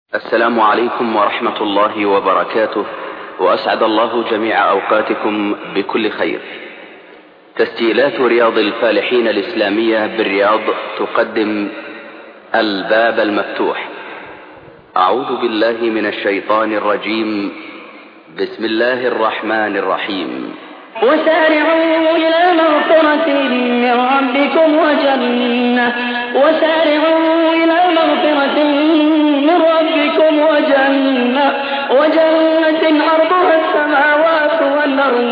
السلام عليكم ورحمة الله وبركاته، وأسعد الله جميع أوقاتكم بكل خير. تسجيلات رياض الفالحين الإسلامية بالرياض تقدم الباب المفتوح. أعوذ بالله من الشيطان الرجيم. بسم الله الرحمن الرحيم. وسارعوا إلى مغفرة من ربكم وجنة عرضها السماوات والأرض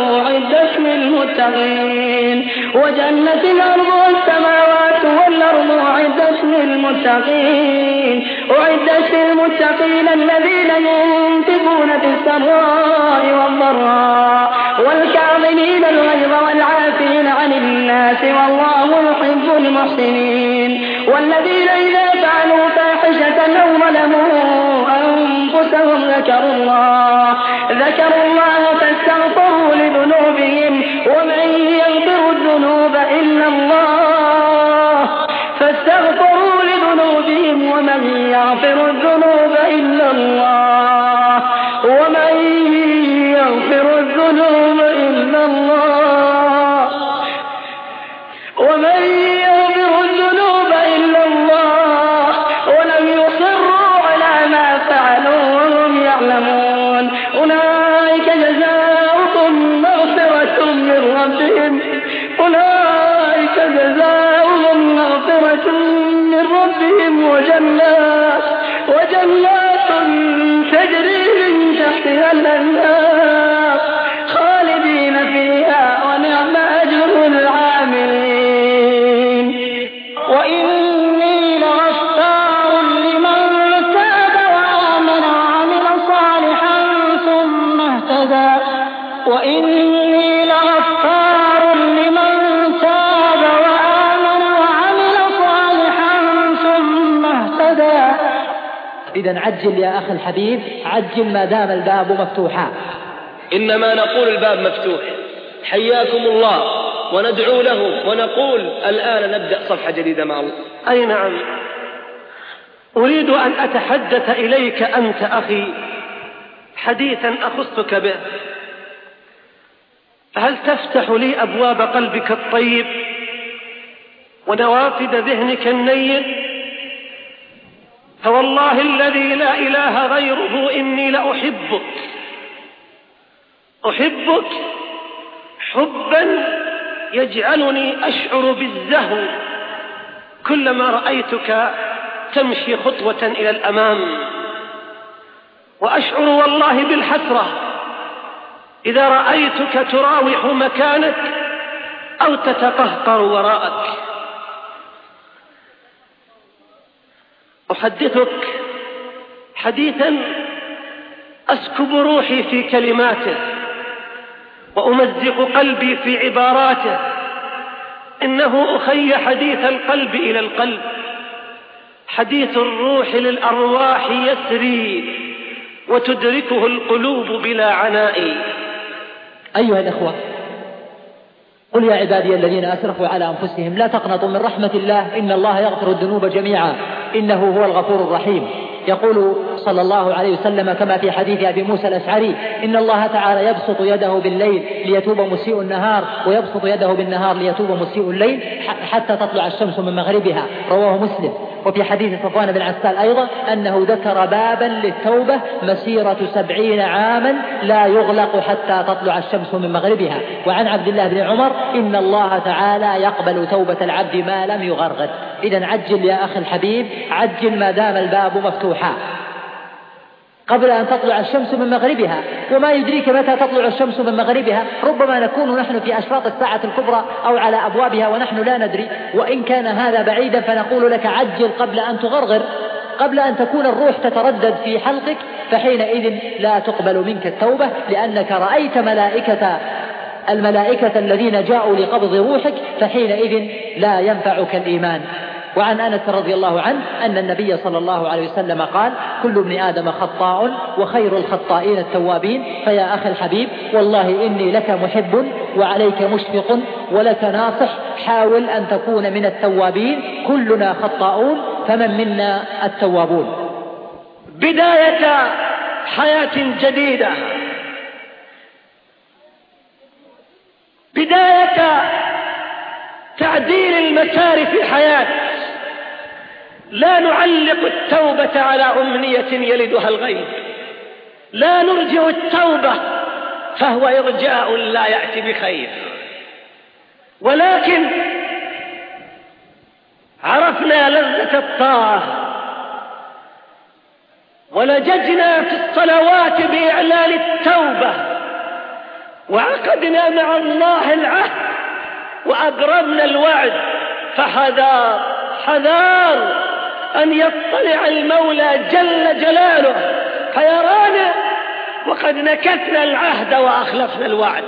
أعدت للمتقين الذين ينفقون في السراء والضراء والكاظمين الغيظ والعافين عن الناس والله يحب المحسنين والذين إذا فعلوا فاحشة أو ظلموا أنفسهم ذكروا الله فاستغفروا لذنوبهم ومن يغفر الذنوب إلا الله ولم يصروا على ما فعلوا وهم يعلمون أولئك جزاؤهم مغفرة من ربهم وجنات تجري من تحتها الأنهار خالدين فيها ونعم أجر العاملين وإني لغفار لمن تاب وآمن وعمل صالحا ثم اهتدى إذن عجل يا أخي الحبيب، عجل ما دام الباب مفتوحا. إنما نقول الباب مفتوح، حياكم الله، وندعو لهم ونقول الآن نبدأ صفحة جديدة مع الله. أي نعم، أريد أن أتحدث إليك أنت أخي حديثا أخصك به. هل تفتح لي أبواب قلبك الطيب ونوافذ ذهنك النير؟ فوالله الذي لا إله غيره إني لأحبك حبا يجعلني أشعر بالزهو كلما رأيتك تمشي خطوة إلى الأمام، وأشعر والله بالحسرة إذا رأيتك تراوح مكانك أو تتقهقر وراءك. أحدثك حديثا أسكب روحي في كلماته وأمزق قلبي في عباراته. إنه أخي حديث القلب إلى القلب، حديث الروح للأرواح يسري وتدركه القلوب بلا عناء. أيها الأخوة، قل يا عبادي الذين أسرفوا على أنفسهم لا تقنطوا من رحمة الله إن الله يغفر الذنوب جميعا إنه هو الغفور الرحيم. يقول صلى الله عليه وسلم كما في حديث أبي موسى الأشعري إن الله تعالى يبسط يده بالليل ليتوب مسيء النهار ويبسط يده بالنهار ليتوب مسيء الليل حتى تطلع الشمس من مغربها، رواه مسلم. وفي حديث صفوان بن عسال أيضا أنه ذكر بابا للتوبة مسيرة 70 عاما لا يغلق حتى تطلع الشمس من مغربها. وعن عبد الله بن عمر إن الله تعالى يقبل توبة العبد ما لم يغرغر. إذن عجل يا أخي الحبيب، عجل ما دام الباب مفتوحا قبل أن تطلع الشمس من مغربها. وما يدريك متى تطلع الشمس من مغربها؟ ربما نكون نحن في أشراط الساعة الكبرى أو على أبوابها ونحن لا ندري. وإن كان هذا بعيدا فنقول لك عجل قبل أن تغرغر، قبل أن تكون الروح تتردد في حلقك، فحينئذ لا تقبل منك التوبة لأنك رأيت الملائكة الذين جاءوا لقبض روحك، فحينئذ لا ينفعك الإيمان. وعن أنس رضي الله عنه أن النبي صلى الله عليه وسلم قال كل ابن آدم خطاء وخير الخطائين التوابين. فيا أخي الحبيب والله إني لك محب وعليك مشفق ولك ناصح، حاول أن تكون من التوابين. كلنا خطاؤون فمن منا التوابون. بداية حياة جديدة، بداية تعديل المسار في الحياة. لا نعلق التوبة على أمنية يلدها الغيب، لا نرجع التوبة فهو إرجاء لا يأتي بخير، ولكن عرفنا لذة الطاعة ولججنا في الصلوات بإعلان التوبة، وعقدنا مع الله العهد وأبرمنا الوعد، فحذار حذار أن يطلع المولى جل جلاله فيرانا وقد نكثنا العهد وأخلفنا الوعد.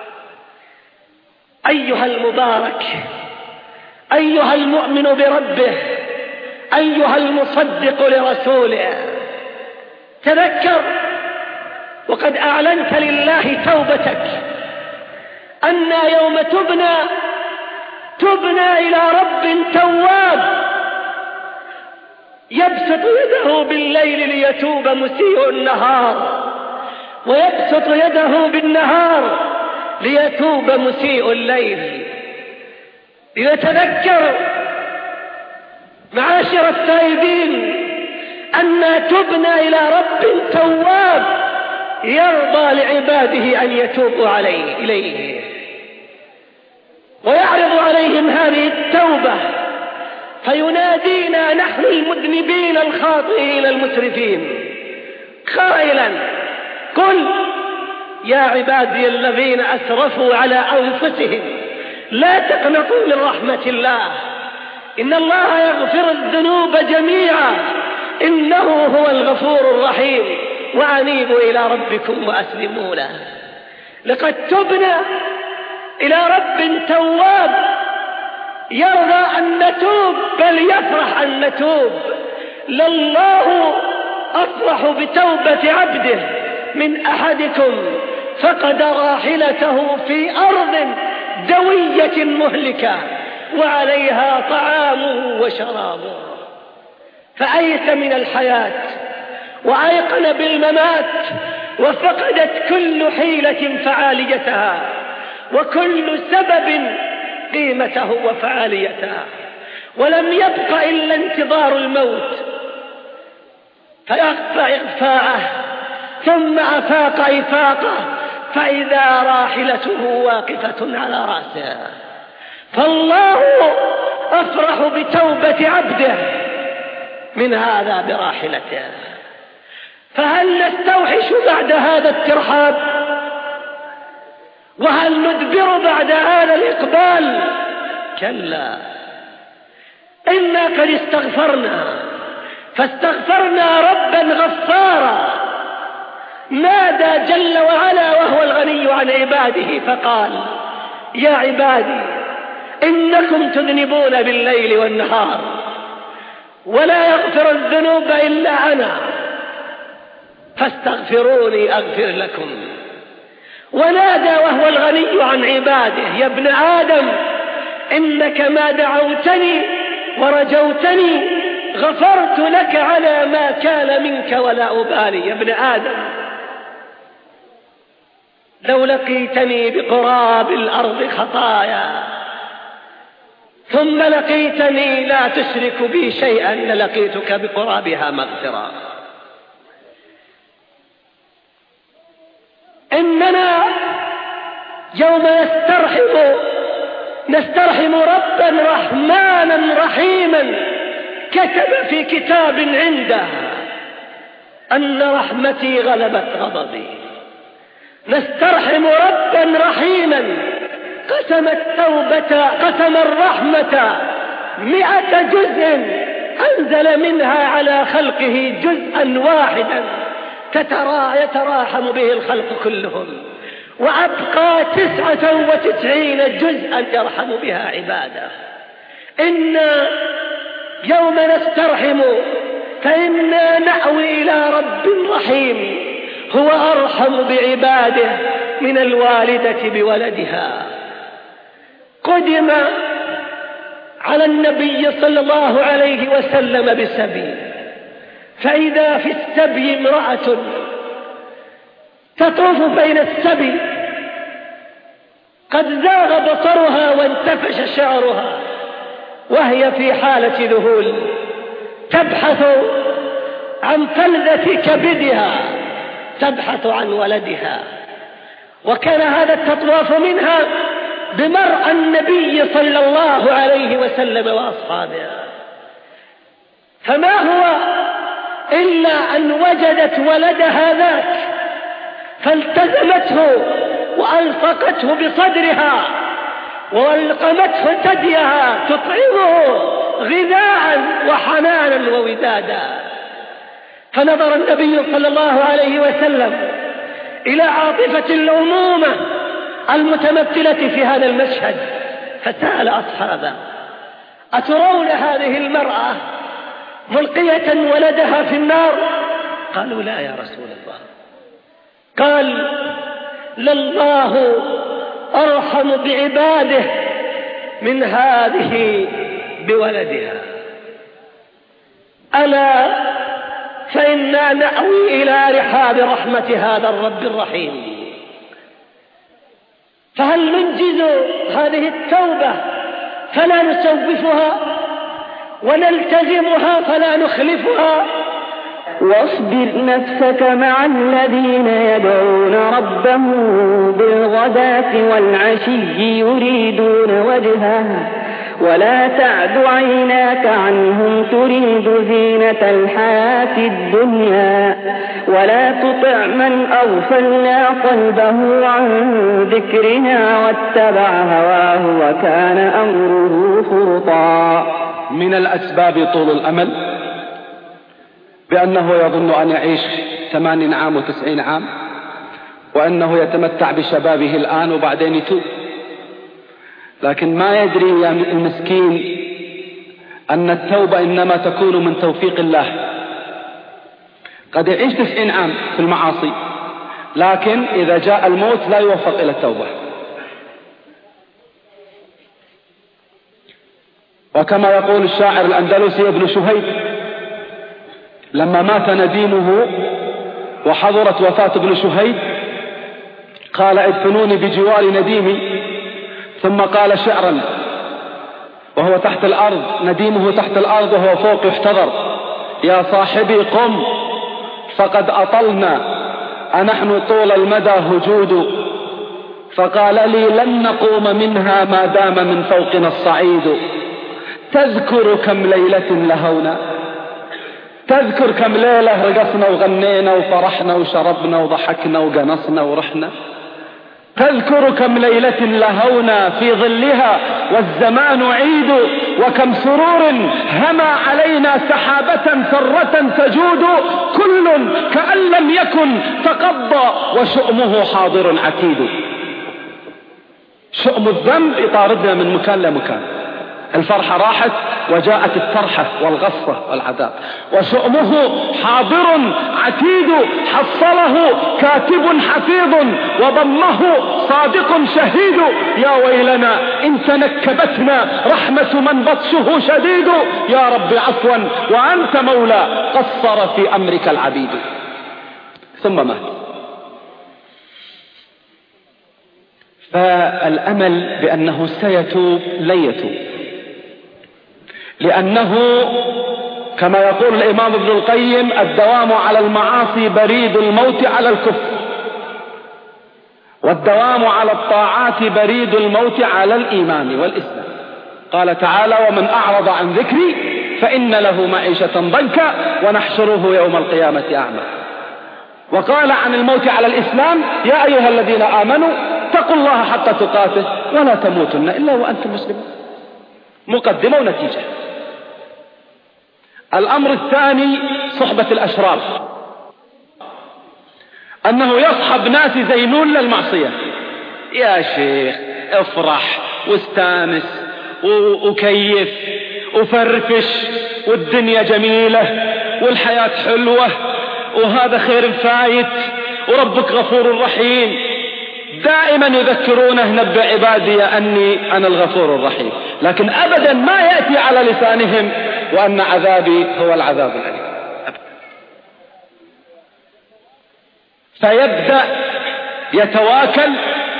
أيها المبارك، أيها المؤمن بربه، أيها المصدق لرسوله، تذكر وقد أعلنت لله توبتك أن يوم تبنى إلى رب تواب يبسط يده بالليل ليتوب مسيء النهار، ويبسط يده بالنهار ليتوب مسيء الليل. لنتذكر معاشر التائبين أن تبنى إلى رب تواب يرضى لعباده أن يتوبوا إليه ويعرض عليهم هذه التوبة، فينادينا نحن المذنبين الخاطئين المسرفين قائلا: قل يا عبادي الذين أسرفوا على أنفسهم لا تقنطوا من رحمة الله، إن الله يغفر الذنوب جميعا إنه هو الغفور الرحيم، وأنيبوا إلى ربكم وأسلموا له. لقد تبنا إلى رب تواب يرضى أن نتوب، بل يفرح أن نتوب. لله أفرح بتوبة عبده من أحدكم فقد راحلته في أرض دوية مهلكة وعليها طعامه وشرابه، فأيس من الحياة وأيقن بالممات، وفقدت كل حيلة فعاليتها وكل سبب قيمته وفعاليتها، ولم يبق إلا انتظار الموت فيخفى إغفاءه ثم أفاق إفاقه فإذا راحلته واقفة على رأسه. فالله أفرح بتوبة عبده من هذا براحلته. فهل نستوحش بعد هذا الترحاب؟ وهل ندبر بعد هذا الإقبال؟ كلا، إنا قد استغفرنا، فاستغفرنا ربا غفارا نادى جل وعلا وهو الغني عن عباده فقال: يا عبادي إنكم تذنبون بالليل والنهار ولا يغفر الذنوب إلا أنا فاستغفروني أغفر لكم. ونادى وهو الغني عن عباده: يا ابن آدم إنك ما دعوتني ورجوتني غفرت لك على ما كان منك ولا أبالي. يا ابن آدم لو لقيتني بقراب الأرض خطايا ثم لقيتني لا تشرك بي شيئا للقيتك بقرابها مغفرة. إننا يوم نسترحم ربا رحمانا رحيما كتب في كتاب عنده أن رحمتي غلبت غضبي. نسترحم ربا رحيما قسم الرحمة 100 جزء أنزل منها على خلقه جزءا واحدا يتراحم به الخلق كلهم، وأبقى 99 جزءا يرحم بها عباده. إنا يوم نسترحم فإنا نأوي إلى رب رحيم هو أرحم بعباده من الوالدة بولدها. قدم على النبي صلى الله عليه وسلم بسبيل فإذا في السبي امرأة تطوف بين السبي قد زاغ بصرها وانتفش شعرها وهي في حالة ذهول تبحث عن فلذة كبدها، تبحث عن ولدها. وكان هذا التطواف منها بمرأى النبي صلى الله عليه وسلم وأصحابه، فما هو إلا أن وجدت ولدها ذاك فالتزمته وألصقته بصدرها وألقمته ثديها تطعمه غذاء وحنانا وودادا. فنظر النبي صلى الله عليه وسلم إلى عاطفة الأمومة المتمثلة في هذا المشهد فسأل أصحابه: أترون هذه المرأة ملقية ولدها في النار؟ قالوا: لا يا رسول الله. قال: لله أرحم بعباده من هذه بولدها، ألا فإنا نأوي إلى رحاب رحمة هذا الرب الرحيم. فهل ننجز هذه التوبة فلا نسوفها ونلتزمها فلا نخلفها؟ واصبر نفسك مع الذين يدعون ربهم بالغداة والعشي يريدون وجهه ولا تعد عيناك عنهم تريد زينة الحياة الدنيا ولا تطع من أغفلنا قلبه عن ذكرنا واتبع هواه وكان أمره فرطا. من الأسباب طول الأمل، بأنه يظن أن يعيش 80 عام و90 عام، وأنه يتمتع بشبابه الآن وبعدين يتوب، لكن ما يدري يا المسكين أن التوبة إنما تكون من توفيق الله. قد يعيش 90 عام في المعاصي، لكن إذا جاء الموت لا يوفق إلى التوبة. وكما يقول الشاعر الأندلسي ابن شهيد: لما مات نديمه وحضرت وفاة ابن شهيد قال: ادفنوني بجوار نديمي. ثم قال شعرا وهو تحت الأرض، نديمه تحت الأرض وهو فوق يحتضر: يا صاحبي قم فقد أطلنا أنحن طول المدى هجود. فقال لي: لن نقوم منها ما دام من فوقنا الصعيد. تذكر كم ليلة لهونا، تذكر كم ليلة رقصنا وغنينا وفرحنا وشربنا وضحكنا وقنصنا ورحنا. تذكر كم ليلة لهونا في ظلها والزمان عيد، وكم سرور هما علينا سحابة سرة تجود. كل كأن لم يكن تقضى وشؤمه حاضر عتيد. شؤم الذنب يطاردنا من مكان لمكان. الفرحة راحت وجاءت الترحة والغصة والعذاب، وشؤمه حاضر عتيد. حصله كاتب حفيظ وضمه صادق شهيد. يا ويلنا إن تنكبتنا رحمة من بطشه شديد. يا رب عفوا وأنت مولى قصر في أمرك العبيد. ثم مات. فالأمل بأنه سيتوب لن يتوب، لأنه كما يقول الإمام ابن القيم: الدوام على المعاصي بريد الموت على الكفر، والدوام على الطاعات بريد الموت على الإيمان والإسلام. قال تعالى: ومن أعرض عن ذكري فإن له معيشة ضنكا ونحشره يوم القيامة أعمى. وقال عن الموت على الإسلام: يا أيها الذين آمنوا اتقوا الله حق تقاته ولا تموتن إلا وأنتم مسلمون. مقدمة ونتيجة. الأمر الثاني صحبة الأشرار، أنه يصحب ناس زينون للمعصية. يا شيخ افرح واستانس وكيف وفرفش، والدنيا جميلة والحياة حلوة وهذا خير فايت وربك غفور رحيم. دائما يذكرونه: نبئ عبادي أني أنا الغفور الرحيم، لكن أبدا ما يأتي على لسانهم وأن عذابي هو العذاب الأليم. فيبدأ يتواكل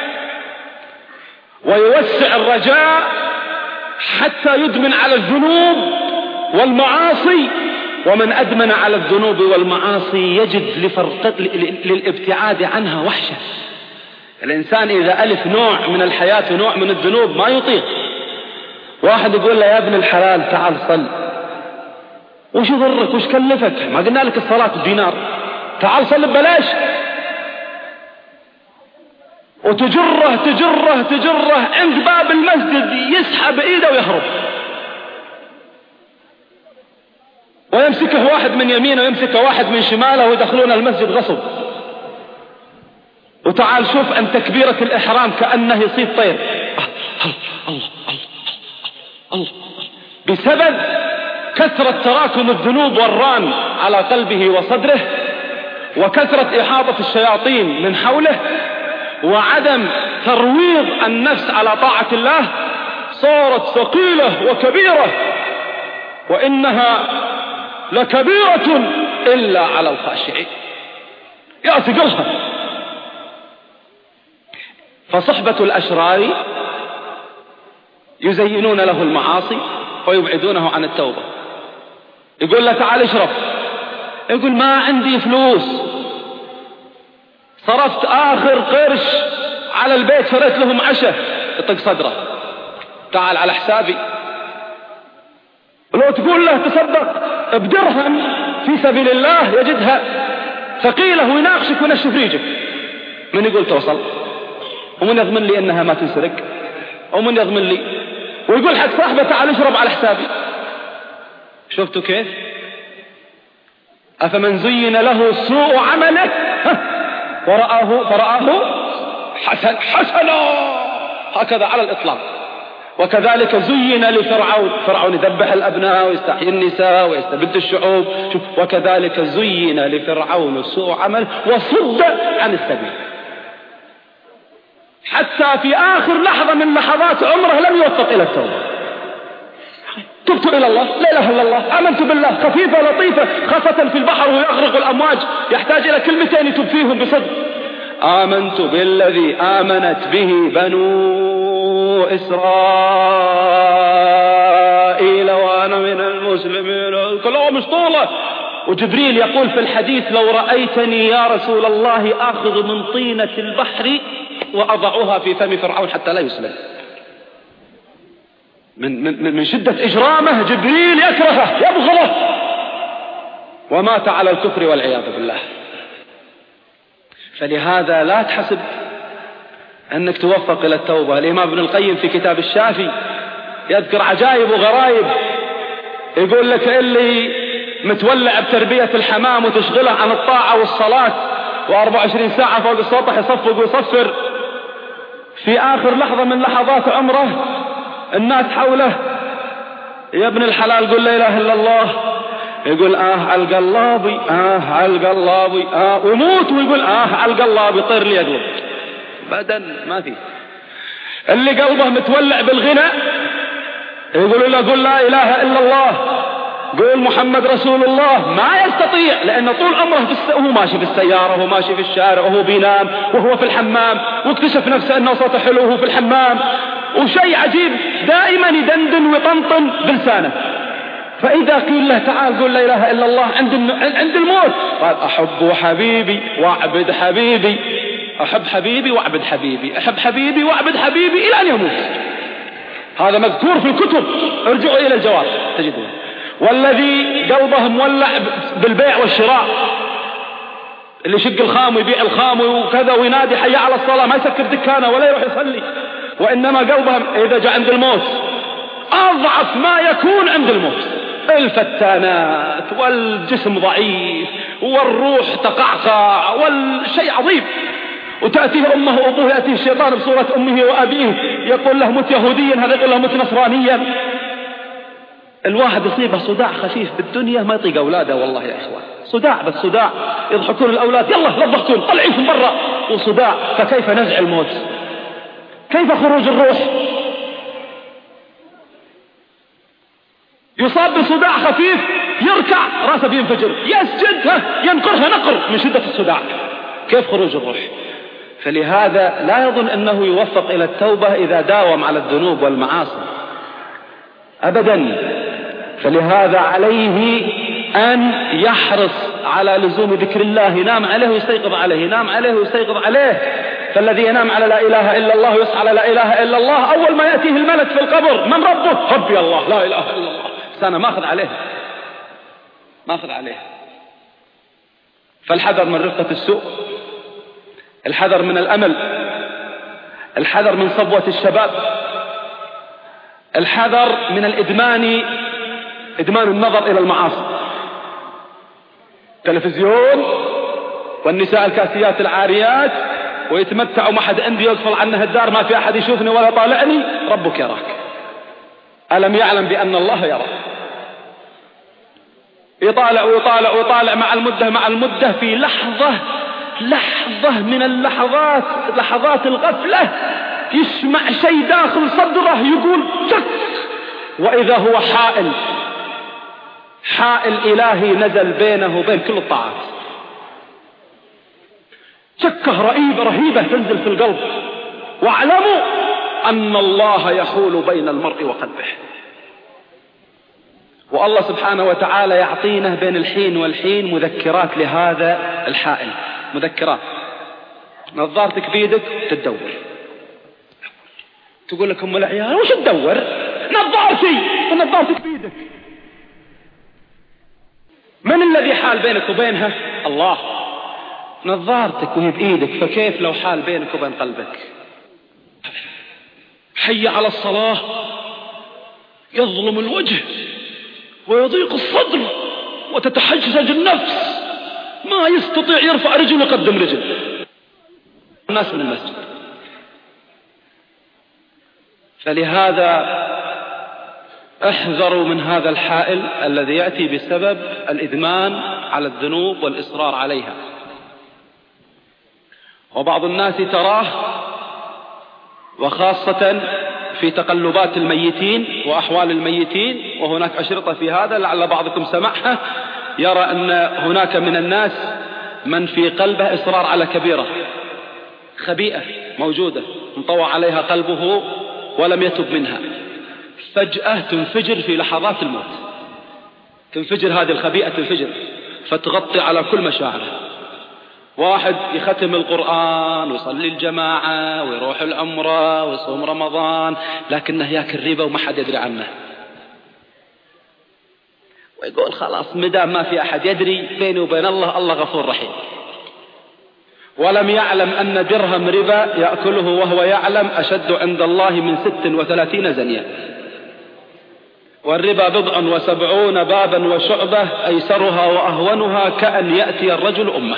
ويوسع الرجاء حتى يدمن على الذنوب والمعاصي. ومن أدمن على الذنوب والمعاصي يجد للابتعاد عنها وحشة. الإنسان إذا ألف نوع من الحياة ونوع من الذنوب ما يطيق. واحد يقول له يا ابن الحلال تعال صل، وش يضرك وش كلفك؟ ما قلنا لك الصلاة بدينار، تعال صل ببلاش. وتجره تجره تجره عند باب المسجد يسحب ايده ويهرب، ويمسكه واحد من يمينه ويمسكه واحد من شماله ويدخلون المسجد غصب. وتعال شوف أن تكبيرة الإحرام كأنه يصيد طير، الله الله الله، بسبب كثرة تراكم الذنوب والران على قلبه وصدره، وكثرة إحاطة الشياطين من حوله، وعدم ترويض النفس على طاعة الله. صارت ثقيلة وكبيرة، وإنها لكبيرة إلا على الخاشعين. يا ثقلها. فصحبة الأشرار يزينون له المعاصي ويبعدونه عن التوبة. يقول له تعال اشرب، يقول ما عندي فلوس، صرفت آخر قرش على البيت شريت لهم عشاء. يطق صدره، تعال على حسابي. لو تقول له تصدق بدرهم في سبيل الله يجدها ثقيلة ويناقشك وينشف ريجك. من يقول توصل؟ ومن يضمن لي انها ما تنسرق؟ ومن يضمن لي؟ ويقول حق صاحبه تعال اشرب على حسابي. شفتوا كيف؟ افمن زين له سوء عمله فرآه حسنا، هكذا على الاطلاق. وكذلك زين فرعون يذبح الابناء ويستحيي النساء ويستبد الشعوب. شوف، وكذلك زين لفرعون سوء عمل وصد عن السبيل، حتى في آخر لحظة من لحظات عمره لم يوفق إلى التوبة. تبت إلى الله، لا إله إلا الله، آمنت بالله، خفيفة لطيفة، خاصة في البحر ويغرق الأمواج، يحتاج إلى كلمتين يتوب فيهم بصدق. آمنت بالذي آمنت به بنو إسرائيل وأنا من المسلمين. كلها مش طولة. وجبريل يقول في الحديث لو رأيتني يا رسول الله آخذ من طينة البحر وأضعها في فم فرعون حتى لا يسلم. من شدة إجرامه جبريل يكرهه يبغضه، ومات على الكفر والعياذ بالله. فلهذا لا تحسب أنك توفق إلى التوبة. الإمام ابن القيم في كتاب الشافي يذكر عجائب وغرائب، يقول لك اللي متولع بتربية الحمام وتشغله عن الطاعة والصلاة و24 ساعة فوق السطح يصفق ويصفر، في آخر لحظة من لحظات عمره الناس حوله يا ابن الحلال قل لا إله إلا الله، يقول على القلابي على القلابي وموت، ويقول على القلابي طير لي أقلب بدن ما في. اللي قلبه متولع بالغنى يقول له قل لا إله إلا الله، قول محمد رسول الله، ما يستطيع، لأنه طول عمره وهو ماشي في السيارة وهو ماشي في الشارع وهو بينام وهو في الحمام، واكتشف نفسه أنه صوته حلو وهو في الحمام، وشيء عجيب دائما يدندن ويطنطن بلسانه. فإذا قيل له تعال قول لا إله إلا الله عند الموت، قال أحب حبيبي وأعبد حبيبي، أحب حبيبي وأعبد حبيبي، أحب حبيبي وأعبد حبيبي إلى أن يموت. هذا مذكور في الكتب، ارجعوا إلى الجواب تجدون. والذي قلبه مولع بالبيع والشراء، اللي يشق الخام ويبيع الخام وكذا وينادي حي على الصلاة، ما يسكر دكانه ولا يروح يصلي، وإنما قلبه إذا جاء عند الموت أضعف ما يكون عند الموت، الفتانات والجسم ضعيف والروح تقعقع والشيء عظيم. وتأتيه أمه وأبوه، يأتيه الشيطان بصورة أمه وأبيه يقول له مت يهوديا، هذا يقول له مت نصرانيا. الواحد يصيبه صداع خفيف بالدنيا ما يطيق أولاده، والله يا إخوان صداع، بس صداع يضحكون الأولاد يلا لا تضحكون طلعين من برا، وصداع. فكيف نزع الموت؟ كيف خروج الروح؟ يصاب بصداع خفيف يركع راسه بينفجر، يسجد ينقرها نقر من شدة الصداع. كيف خروج الروح؟ فلهذا لا يظن أنه يوفق إلى التوبة إذا داوم على الذنوب والمعاصي أبدا. فلهذا عليه أن يحرص على لزوم ذكر الله، ينام عليه ويستيقظ عليه، ينام عليه ويستيقظ عليه. فالذي ينام على لا إله إلا الله ويسعى على لا إله إلا الله، أول ما يأتيه الملك في القبر من ربه؟ ربي الله، لا إله إلا الله. سنة ماخذ عليه. فالحذر من رفقة السوء، الحذر من الأمل، الحذر من صبوة الشباب، الحذر من إدمان النظر إلى المعاصي. تلفزيون والنساء الكاسيات العاريات، ويتمتعوا ما حد عندي يغفل عنه الدار، ما في أحد يشوفني ولا طالعني. ربك يراك، ألم يعلم بأن الله يرى؟ يطالع مع المدة في لحظة من لحظات الغفلة، يسمع شيء داخل صدره يقول تك، وإذا هو حائل إلهي نزل بينه وبين كل الطاعات. شكة رهيبة تنزل في القلب. واعلموا أن الله يحول بين المرء وقلبه. والله سبحانه وتعالى يعطينا بين الحين والحين مذكرات لهذا الحائل، مذكرات. نظارتك بيدك تدور، تقول لك أم العيال وش تدور؟ نظارتك بيدك. من الذي حال بينك وبينها؟ الله. نظارتك وهي بإيدك، فكيف لو حال بينك وبين قلبك؟ حي على الصلاة يظلم الوجه ويضيق الصدر وتتحجج النفس، ما يستطيع يرفع رجل ويقدم رجل. الناس من المسجد. فلهذا احذروا من هذا الحائل الذي يأتي بسبب الإدمان على الذنوب والإصرار عليها. وبعض الناس تراه، وخاصة في تقلبات الميتين وأحوال الميتين، وهناك أشرطة في هذا لعل بعضكم سمعها، يرى أن هناك من الناس من في قلبه إصرار على كبيرة خبيئة موجودة انطوى عليها قلبه ولم يتب منها، فجأة تنفجر في لحظات الموت، تنفجر هذه الخبيئة، تنفجر فتغطي على كل مشاعره. واحد يختم القرآن ويصلي الجماعة ويروح العمرة ويصوم رمضان، لكنه ياكل ربا وما حد يدري عنه، ويقول خلاص مدام ما في أحد يدري، بيني وبين الله غفور رحيم. ولم يعلم أن درهم ربا يأكله وهو يعلم أشد عند الله من 36 زنية. والربا 70 بابا وشعبة، أيسرها وأهونها كأن يأتي الرجل أمه.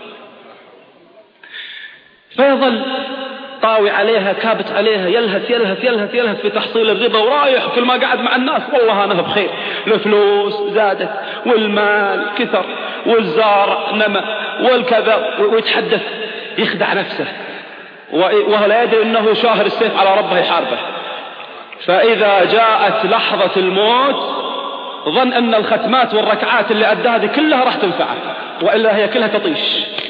فيظل طاوي عليها، كابت عليها، يلهث في تحصيل الربا، ورايح كل ما قعد مع الناس والله أنا بخير، الفلوس زادت والمال كثر والزارع نمى والكذا، ويتحدث يخدع نفسه وهو لا يدري أنه شاهر السيف على ربه يحاربه. فإذا جاءت لحظة الموت ظن أن الختمات والركعات اللي أداها هذه كلها راح تنفعه، وإلا هي كلها تطيش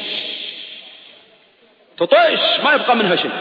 ما يبقى منها شيء.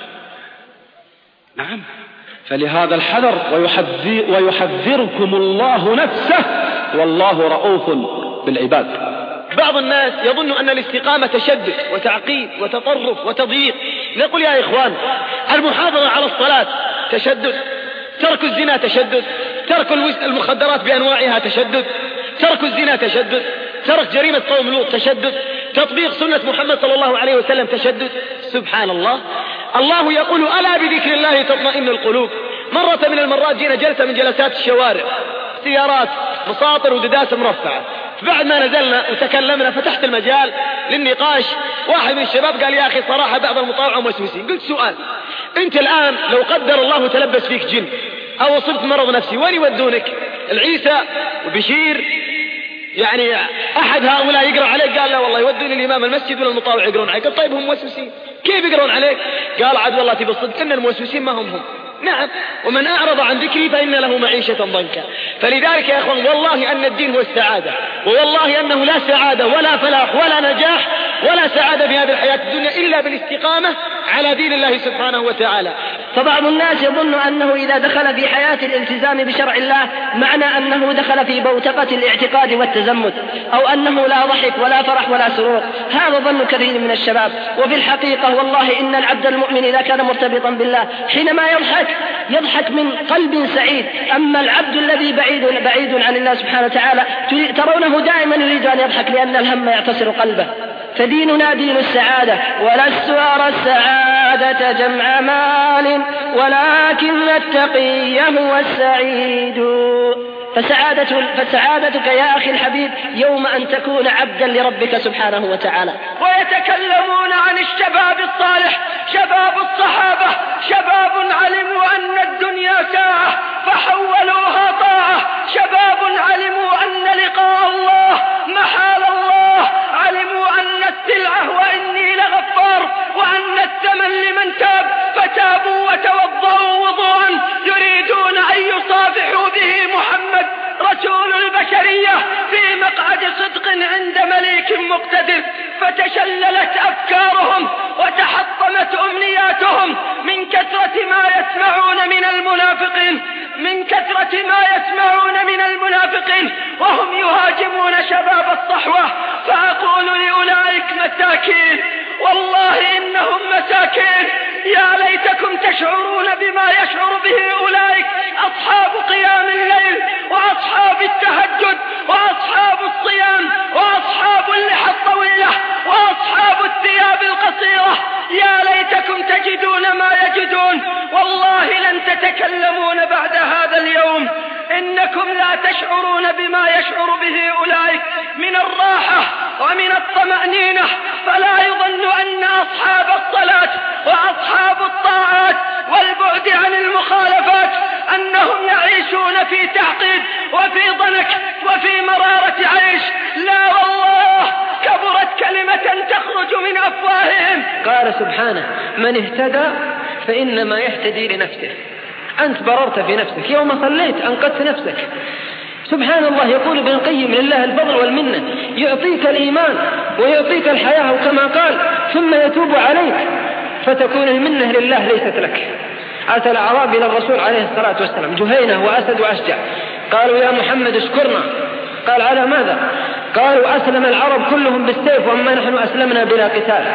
نعم. فلهذا الحذر، ويحذركم الله نفسه والله رؤوف بالعباد. بعض الناس يظن أن الاستقامة تشدد وتعقيد وتطرف وتضييق. نقول يا إخوان، المحافظة على الصلاة تشدد، ترك الزنا تشدد، ترك المخدرات بأنواعها تشدد، ترك الزنا تشدد، ترك جريمة قوم لوط تشدد، تطبيق سنة محمد صلى الله عليه وسلم تشدد. سبحان الله، الله يقول ألا بذكر الله تطمئن القلوب. مرة من المرات جينا جلسة من جلسات الشوارع، سيارات مساطر ودداس مرفعة، بعد ما نزلنا وتكلمنا فتحت المجال للنقاش. واحد من الشباب قال يا أخي صراحة بعض المطاوعة موسوسين. قلت سؤال، أنت الآن لو قدر الله تلبس فيك جن أو أصبت مرض نفسي، وين يودونك؟ العيسى وبشير يعني أحد هؤلاء يقرأ عليك؟ قال لا والله يودوني الإمام المسجد ولا المطاوع يقرون عليك. قال طيب هم موسوسين كيف يقرون عليك؟ قال عاد والله تبي الصدق إن الموسوسين ما هم. نعم، ومن أعرض عن ذكري فإن له معيشة ضنكا. فلذلك يا أخوان والله أن الدين هو السعادة، ووالله أنه لا سعادة ولا فلاح ولا نجاح ولا سعادة في هذه الحياة الدنيا إلا بالاستقامة على دين الله سبحانه وتعالى. فبعض الناس يظن أنه إذا دخل في حياة الالتزام بشرع الله معنى أنه دخل في بوتقة الاعتقاد والتزمت، أو أنه لا ضحك ولا فرح ولا سرور. هذا ظن كثير من الشباب. وفي الحقيقة والله إن العبد المؤمن إذا كان مرتبطا بالله حينما يضحك من قلب سعيد. أما العبد الذي بعيد عن الله سبحانه وتعالى ترونه دائما يريد أن يضحك لأن الهم يعتصر قلبه. فديننا دين السعادة، ولست أرى السعادة جمع مال ولكن التقي هو السعيد. فسعادتك يا أخي الحبيب يوم أن تكون عبدا لربك سبحانه وتعالى. ويتكلمون عن الشباب الصالح، شباب الصحابة، شباب علموا أن الدنيا ساعة فحولوها طاعة، شباب علموا أن لقاء الله محال الله، علموا أن السلعة وإني لغفار، وأن الثمن لمن تاب فتابوا وتوضأوا وضوءا يريدون أن يصافحوا به محمد رسول البشرية في مقعد صدق عند مليك مقتدر. فتشللت أفكارهم وتحطمت أمنياتهم من كثرة ما يسمعون من المنافقين وهم يهاجمون شباب الصحوة. فأقول لأولئك مساكين، والله إنهم مساكين، يا ليتكم تشعرون بما يشعر به أولئك أصحاب قيام الليل وأصحاب التهجد وأصحاب الصيام وأصحاب اللحى الطويلة وأصحاب الثياب القصيرة. يا ليتكم تجدون ما يجدون. والله لن تتكلمون بعد هذا اليوم، إنكم لا تشعرون بما يشعر به أولئك من الراحة ومن الطمأنينة. فلا يظن أن أصحاب الصلاة وأصحاب الطاعات والبعد عن المخالفات أنهم يعيشون في تعقيد وفي ضنك وفي مرارة عيش. لا والله، كبرت كلمة تخرج من أفواههم. قال سبحانه: من اهتدى فإنما يهتدي لنفسه. أنت بررت في نفسك، يوم صليت أنقذت نفسك. سبحان الله، يقول ابن القيم: لله الفضل والمنة، يعطيك الإيمان ويعطيك الحياة كما قال، ثم يتوب عليك فتكون المنة لله ليست لك. أتى الأعراب إلى الرسول عليه الصلاة والسلام، جهينة وأسد وأشجع، قالوا: يا محمد اشكرنا. قال: على ماذا؟ قالوا: أسلم العرب كلهم بالسيف وأما نحن أسلمنا بلا قتال.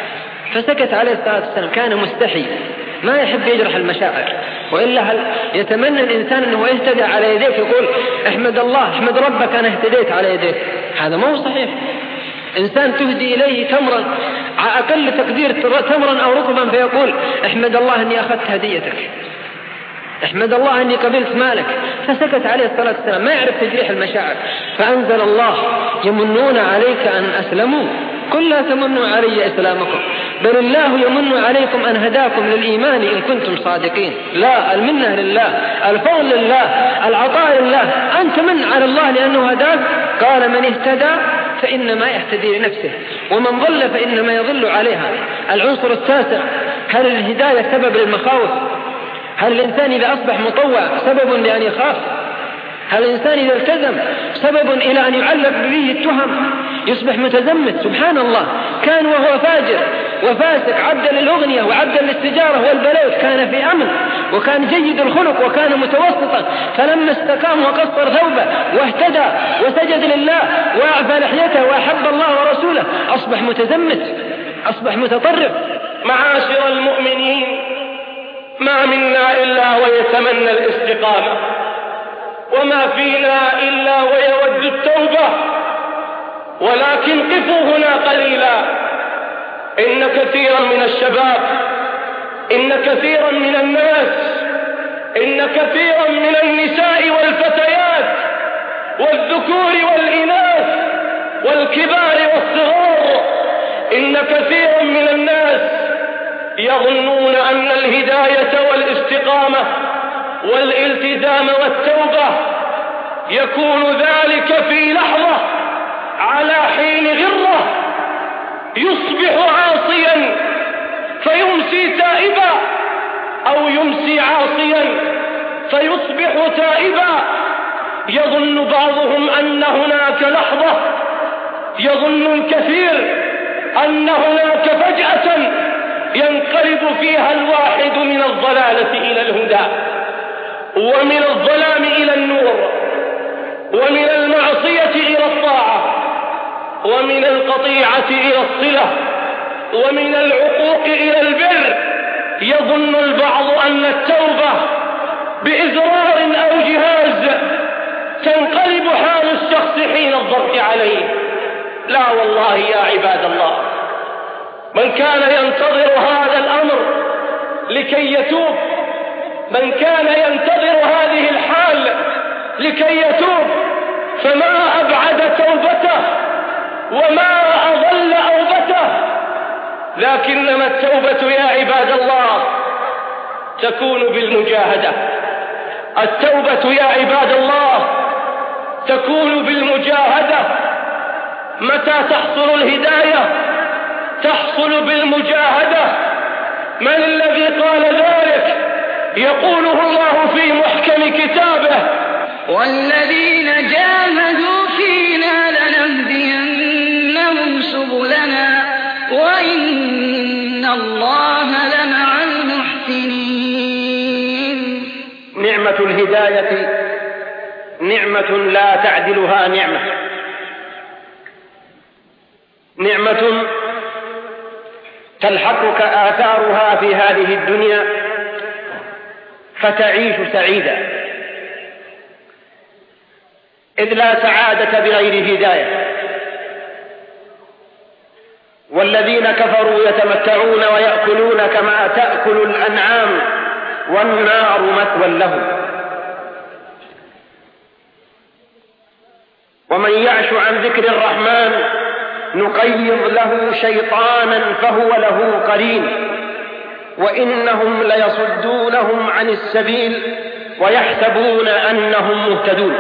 فسكت عليه الصلاة والسلام، كان مستحي، ما يحب يجرح المشاعر، وإلا هل يتمنى الإنسان أنه يهتدى على يديك يقول: احمد الله، احمد ربك أنا اهتديت على يديك؟ هذا ما هو صحيح. إنسان تهدي إليه تمرا، أقل تقدير تمرا أو رطبا، فيقول: احمد الله أني أخذت هديتك، احمد الله أني قبلت مالك. فسكت عليه الصلاة والسلام، ما يعرف تجريح المشاعر. فأنزل الله: يمنون عليك أن أسلموا، قل لا تمنوا علي إسلامكم، بل الله يمن عليكم أن هداكم للإيمان إن كنتم صادقين. لا، المنة لله، الفضل لله، العطاء لله. أنت من على الله لأنه هداك. قال: من اهتدى فإنما يهتدي لنفسه، ومن ضل فإنما يضل عليها. العنصر التاسع: هل الهداية سبب للمخاوف؟ هل الإنسان إذا أصبح مطوع سبب لأن يخاف؟ هل الإنسان إذا التزم سبب إلى أن يعلق به التهم يصبح متزمت؟ سبحان الله، كان وهو فاجر وفاسق، عبدا للأغنية وعبدا للتجارة والبلوت، كان في أمن وكان جيد الخلق وكان متوسطا، فلما استقام وقصر ثوبه واهتدى وسجد لله وأعفى لحيته وأحب الله ورسوله أصبح متزمت، أصبح متطرف. معاشر المؤمنين، ما منا إلا ويتمنى الاستقامة، وما فينا إلا ويود التوبة، ولكن قفوا هنا قليلا. إن كثيرا من الشباب، إن كثيرا من الناس، إن كثيرا من النساء والفتيات والذكور والإناث والكبار والصغار، إن كثيرا من الناس يظنون أن الهداية والاستقامة والالتزام والتوبة يكون ذلك في لحظة على حين غرة، يصبح عاصيا فيمسي تائبا، أو يمسي عاصيا فيصبح تائبا. يظن بعضهم أن هناك لحظة، يظن الكثير أن هناك فجأة ينقلب فيها الواحد من الضلالة إلى الهدى، ومن الظلام إلى النور، ومن المعصية إلى الطاعة، ومن القطيعة إلى الصلة، ومن العقوق إلى البر. يظن البعض أن التوبة بإزرار أو جهاز تنقلب حال الشخص حين الضغط عليه. لا والله يا عباد الله، من كان ينتظر هذا الأمر لكي يتوب، من كان ينتظر هذه الحال لكي يتوب، فما أبعد توبته وما أضل أوبته. لكنما التوبة يا عباد الله تكون بالمجاهدة. التوبة يا عباد الله تكون بالمجاهدة. متى تحصل الهداية؟ تحصل بالمجاهدة. من الذي قال ذلك؟ يقوله الله في محكم كتابه: والذين جاهدوا فينا لنهدينهم سبلنا وإن الله لمع المحسنين. نعمة الهداية نعمة لا تعدلها نعمة، نعمة تلحقك آثارها في هذه الدنيا فتعيش سعيدا، إذ لا سعادة بغير هداية. والذين كفروا يتمتعون ويأكلون كما تأكل الأنعام والنار مثوى لهم. ومن يعش عن ذكر الرحمن نقيض له شيطانا فهو له قرين وإنهم ليصدونهم عن السبيل ويحسبون أنهم مهتدون.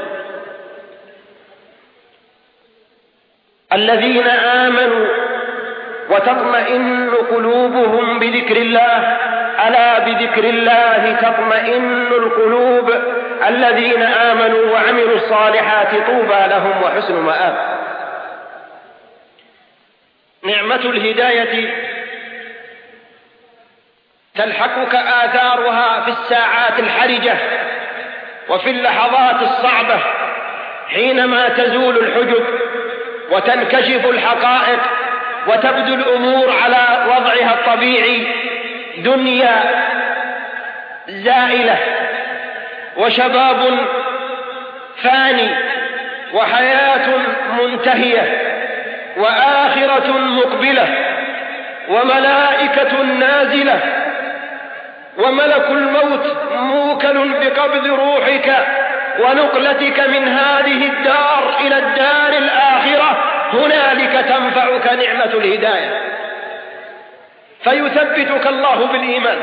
الذين آمنوا وتطمئن قلوبهم بذكر الله، ألا بذكر الله تطمئن القلوب. الذين آمنوا وعملوا الصالحات طوبى لهم وحسن مآب. نعمة الهداية تلحقك آثارها في الساعات الحرجة وفي اللحظات الصعبة، حينما تزول الحجب وتنكشف الحقائق وتبدو الأمور على وضعها الطبيعي. دنيا زائلة وشباب فاني وحياة منتهية وآخرة مقبلة وملائكة نازلة وملك الموت موكل بقبض روحك ونقلتك من هذه الدار إلى الدار الآخرة. هنالك تنفعك نعمة الهداية، فيثبتك الله بالإيمان.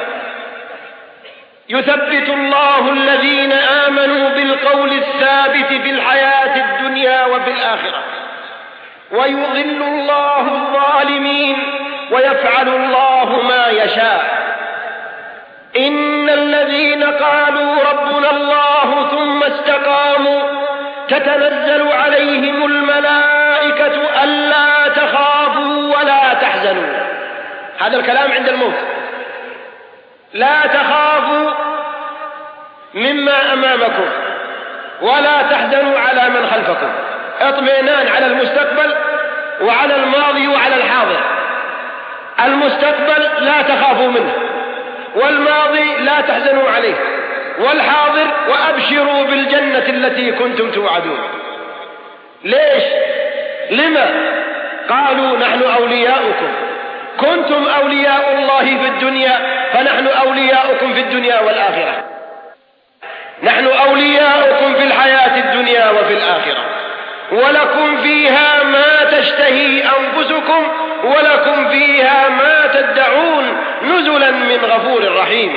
يثبت الله الذين آمنوا بالقول الثابت في الحياة الدنيا وفي الآخرة، ويضل الله الظالمين ويفعل الله ما يشاء. إن الذين قالوا ربنا الله ثم استقاموا تتنزل عليهم الملائكة ألا تخافوا ولا تحزنوا. هذا الكلام عند الموت. لا تخافوا مما أمامكم ولا تحزنوا على من خلفكم. اطمئنان على المستقبل وعلى الماضي وعلى الحاضر. المستقبل لا تخافوا منه، والماضي لا تحزنوا عليه، والحاضر وأبشروا بالجنة التي كنتم توعدون. ليش؟ لما؟ قالوا نحن أولياؤكم، كنتم أولياء الله في الدنيا فنحن أولياؤكم في الدنيا والآخرة. نحن أولياؤكم في الحياة الدنيا وفي الآخرة، ولكم فيها ما تشتهي أنفسكم ولكم فيها ما تدعون نزلا من غفور رحيم.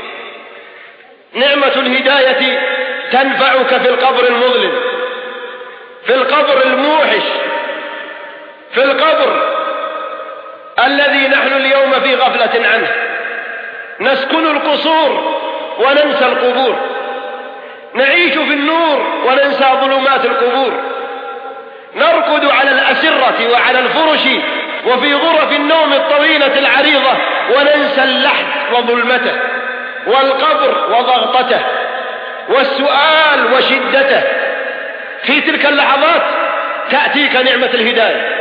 نعمة الهداية تنفعك في القبر المظلم، في القبر الموحش، في القبر الذي نحن اليوم في غفلة عنه. نسكن القصور وننسى القبور، نعيش في النور وننسى ظلمات القبور، نرقد على الأسرة وعلى الفرش وفي غرف النوم الطويلة العريضة، وننسى اللحد وظلمته والقبر وضغطته والسؤال وشدته. في تلك اللحظات تأتيك نعمة الهداية،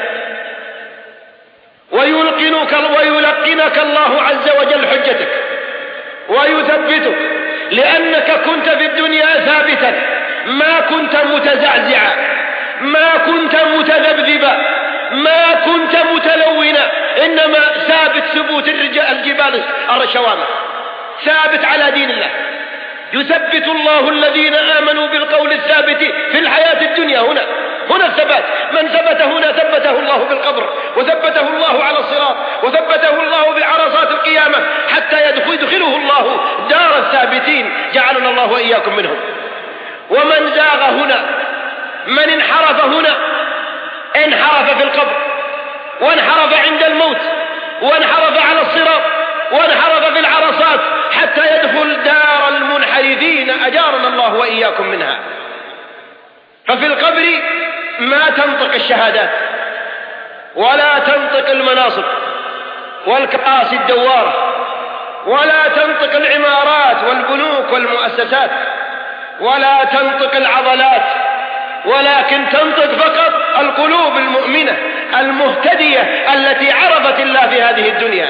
ويلقنك الله عز وجل حجتك ويثبتك، لأنك كنت في الدنيا ثابتا، ما كنت متزعزعا، ما كنت متذبذبا، ما كنت متلونا، إنما ثابت ثبوت الجبال الشوامخ، ثابت على دين الله. يثبت الله الذين آمنوا بالقول الثابت في الحياة الدنيا. هنا الثبات، من ثبت هنا ثبته الله بالقبر، وثبته الله على الصراط، وثبته الله بعرصات القيامة، حتى يدخله الله دار الثابتين، جعلنا الله وإياكم منهم. ومن زاغ هنا، من انحرف هنا، انحرف في القبر، وانحرف عند الموت، وانحرف على الصراط، وانحرف في العرصات، حتى يدخل دار المنحرفين، أجارنا الله وإياكم منها. ففي القبر ما تنطق الشهادات، ولا تنطق المناصب والكراسي الدوارة، ولا تنطق العمارات والبنوك والمؤسسات، ولا تنطق العضلات، ولكن تنطق فقط القلوب المؤمنة المهتدية التي عرفت الله في هذه الدنيا.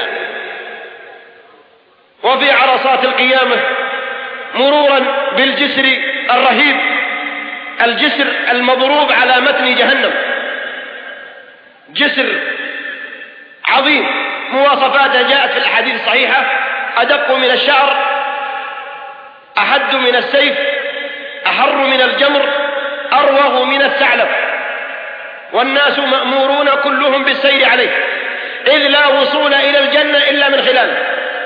وفي عرصات القيامة مرورا بالجسر الرهيب، الجسر المضروب على متن جهنم، جسر عظيم، مواصفاته جاءت في الأحاديث الصحيحة: أدق من الشعر، أحد من السيف، أحر من الجمر، أروغ من الثعلب، والناس مأمورون كلهم بالسير عليه، إذ لا وصول إلى الجنة إلا من خلاله.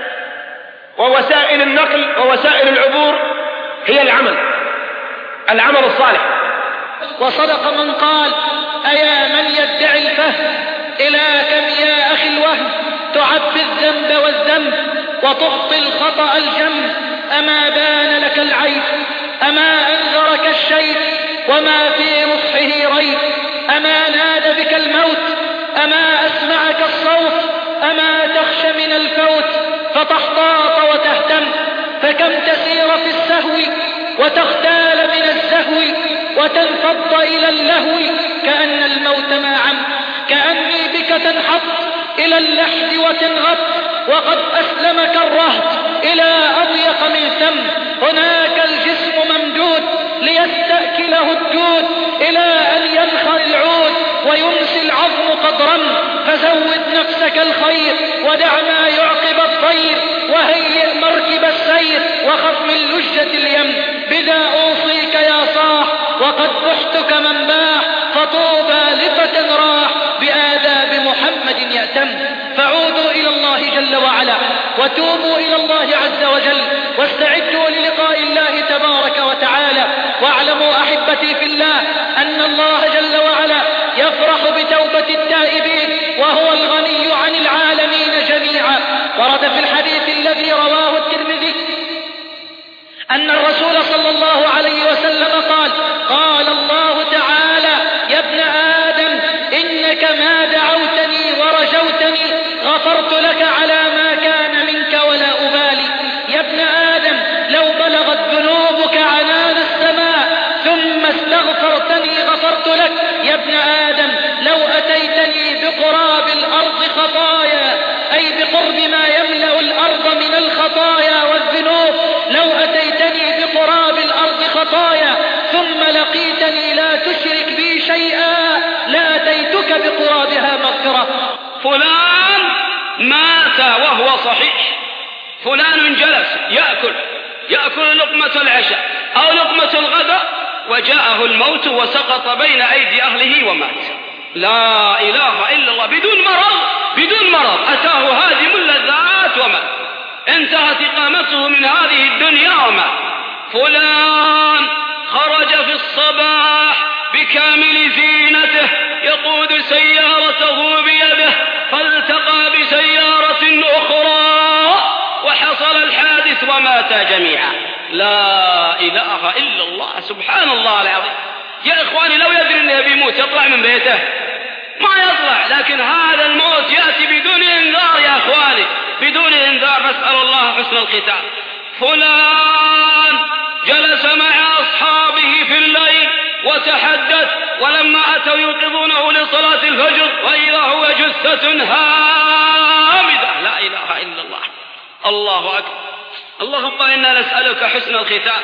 ووسائل النقل ووسائل العبور هي العمل الصالح. وصدق من قال: أيا من يدعي الفهم، إلى كم يا أخي الوهم تعبي الذنب والذنب وتخطي الخطأ الجم. أما بان لك العيب، أما أنذرك الشيب، وما في نصحه ريب، أما نادى بك الموت، أما أسمعك الصوت، أما تخشى من الفوت فتحتاط وتهتم، فكم تسير في السهو وتختال من السهو وتنفض إلى اللهو، كأن الموت ما عم، كأني بك تنحط إلى اللحد وتنغط، وقد أسلمك الرهط إلى أضيق من ثم. هناك الجسم ممدود ليستأكله الدود، إلى أن ينخر العود ويمسي العظم قدرا. فزود نفسك الخير ودع ما يعقب الطير، وهيئ مركب السير وخف من لجة اليم. بذا أوصيك يا صاح، وقد بحتك من باح، فطوبى لفتى راح بآداب محمد يأتم. فعودوا إلى الله جل وعلا، وتوبوا إلى الله عز وجل، واستعدوا للقاء الله تبارك وتعالى. واعلموا أحبتي في الله أن الله جل وعلا يفرح بتوبة التائبين، وهو الغني عن العالمين جميعا. ورد في الحديث الذي رواه الترمذي أن الرسول صلى الله عليه وسلم قال: قال الله تعالى: يا ابن آدم إنك ما دعوتني ورجوتني غفرت لك على ما كان منك ولا أبالي. يا ابن آدم لو بلغت ذنوبك عنان السماء ثم استغفرتني غفرت لك. يا ابن آدم لو أتيتني بقراب الأرض خطايا، أي بقرب ما يملأ الأرض من الخطايا والذنوب، لو أتيتني بقراب الأرض خطايا ثم لقيتني لا تشرك بي شيئا لأتيتك بقرابها مغفرة. فلان مات وهو صحيح، فلان جلس يأكل لقمة العشاء أو لقمة الغداء، وجاءه الموت وسقط بين أيدي أهله ومات. لا إله إلا الله، بدون مرض أتاه هادم اللذات ومات، انتهت إقامته من هذه الدنيا ومات. فلان خرج في الصباح بكامل زينته يقود سيارته بيده، فالتقى بسيارة أخرى وحصل الحادث وماتا جميعا. لا إله إلا الله، سبحان الله العظيم. يا إخواني لو يدري أنه بيموت يطلع من بيته ما يطلع، لكن هذا الموت نسأل الله حسن الختام. فلان جلس مع أصحابه في الليل وتحدث، ولما أتوا يوقظونه لصلاة الفجر وإذا هو جثة هامدة. لا إله إلا الله. الله أكبر. اللهم إنا نسألك حسن الختام.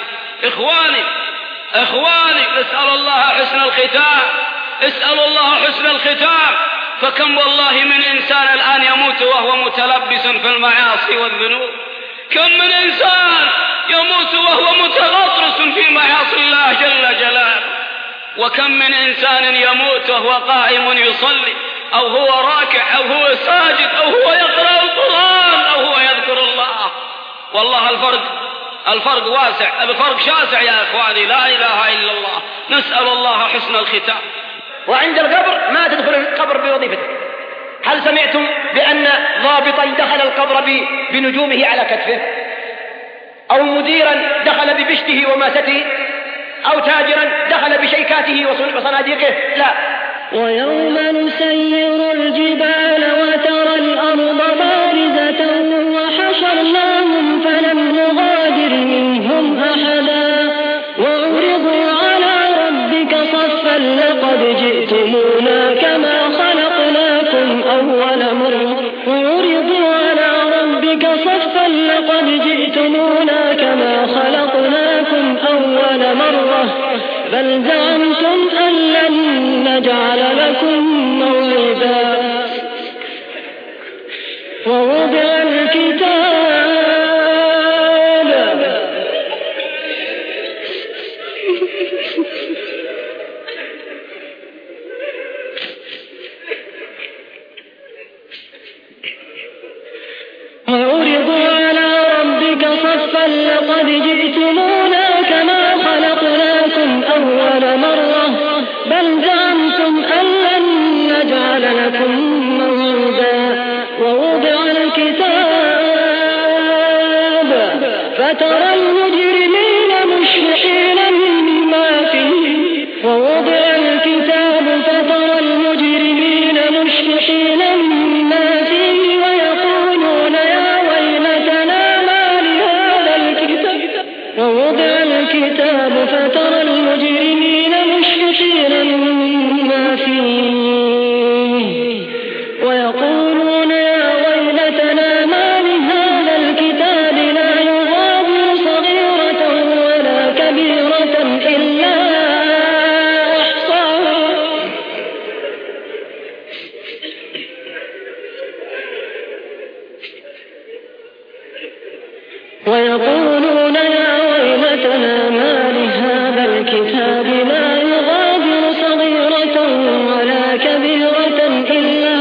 إخواني اسأل الله حسن الختام، اسأل الله حسن الختام. فكم والله من إنسان الآن يموت وهو متلبس في المعاصي والذنوب، كم من إنسان يموت وهو متغطرس في معاصي الله جل جلاله، وكم من إنسان يموت وهو قائم يصلي أو هو راكع أو هو ساجد أو هو يقرأ القرآن أو هو يذكر الله. والله الفرق واسع، الفرق شاسع يا إخواني. لا إله إلا الله. نسأل الله حسن الختام. وعند القبر ما تدخل القبر بوظيفتك. هل سمعتم بأن ضابطا دخل القبر بنجومه على كتفه، أو مديرا دخل ببشته وماسته، أو تاجرا دخل بشيكاته وصناديقه؟ لا. ويوم نسير الجبال وترى الأرض بارزة وحشرناهم فلم نغادر منهم أحدا وعرضوا على ربك صفا لقد جئتمونا كما خلقناكم أول مرة وعرضوا على ربك صفا لقد جئتمونا كما خلقناكم أول مرة بل زعمتم أن لن نجعل لكم موعدا ووضع الكتاب وعرضوا على ربك صفا لقد جئتمونا كما خلقناكم أول مرة بل زعمتم أن لن نجعل لكم موعدا ووضع الكتاب فترى المجرمين مشفقين مما فيه ووضع الكتاب فترى المجرمين مشفقين مما فيه ويقولون يا ويلتنا ما لهذا الكتاب ووضع الكتاب فترى المجرمين مشفقين مما فيه ويقولون يا ويلتنا ما لهذا الكتاب لا يغادر صغيرة ولا كبيرة إلا أحصاها ويقولون يا ويلتنا ما لهذا الكتاب لا يغادر صغيرة ولا كبيرة إلا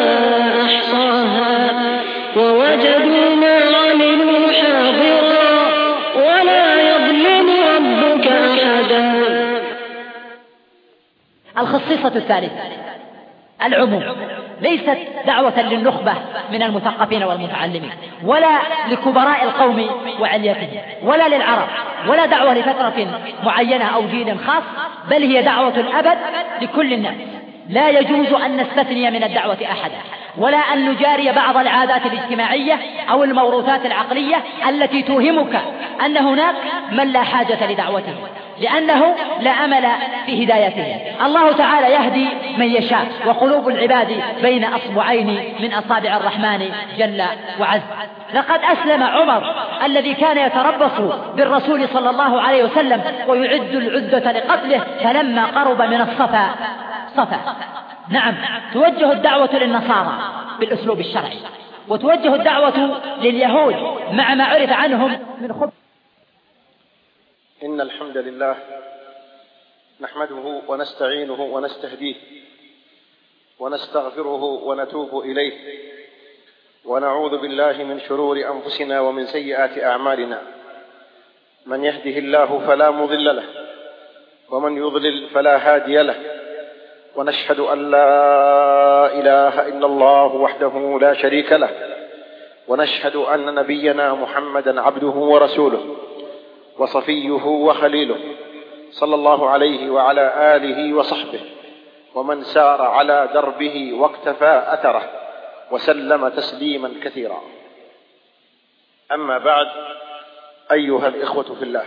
أحصاها ووجدوا ما عملوا حاضرا ولا يظلم ربك أحدا. الخصيصة الثالثة العموم، ليست دعوة للنخبة من المثقفين والمتعلمين ولا لكبراء القوم وعليتهم ولا للعرب، ولا دعوة لفترة معينة أو جيل خاص، بل هي دعوة الأبد لكل الناس. لا يجوز أن نستثني من الدعوة أحدا، ولا أن نجاري بعض العادات الاجتماعية أو الموروثات العقلية التي توهمك أن هناك من لا حاجة لدعوته، لأنه لا أمل في هدايته. الله تعالى يهدي من يشاء، وقلوب العباد بين أصبعين من أصابع الرحمن جل وعز. لقد أسلم عمر الذي كان يتربص بالرسول صلى الله عليه وسلم ويعد العدة لقتله، فلما قرب من الصفا صفا. نعم، توجه الدعوة للنصارى بالأسلوب الشرعي، وتوجه الدعوة لليهود مع ما عرف عنهم من خبث. إن الحمد لله نحمده ونستعينه ونستهديه ونستغفره ونتوب إليه، ونعوذ بالله من شرور أنفسنا ومن سيئات أعمالنا. من يهده الله فلا مضل له، ومن يضلل فلا هادي له، ونشهد أن لا إله إلا الله وحده لا شريك له، ونشهد أن نبينا محمدا عبده ورسوله وصفيه وخليله، صلى الله عليه وعلى آله وصحبه ومن سار على دربه واقتفى أثره وسلم تسليما كثيرا. أما بعد، أيها الإخوة في الله،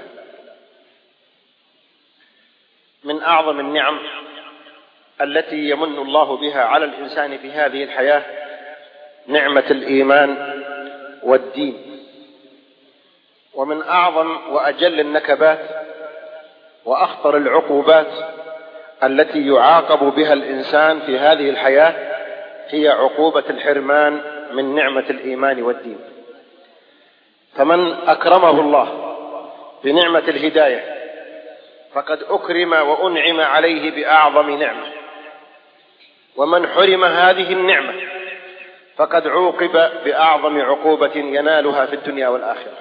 من أعظم النعم التي يمن الله بها على الإنسان في هذه الحياة نعمة الإيمان والدين، ومن أعظم وأجل النكبات وأخطر العقوبات التي يعاقب بها الإنسان في هذه الحياة هي عقوبة الحرمان من نعمة الإيمان والدين. فمن أكرمه الله بنعمة الهداية فقد أكرم وأنعم عليه بأعظم نعمة، ومن حرم هذه النعمة فقد عوقب بأعظم عقوبة ينالها في الدنيا والآخرة.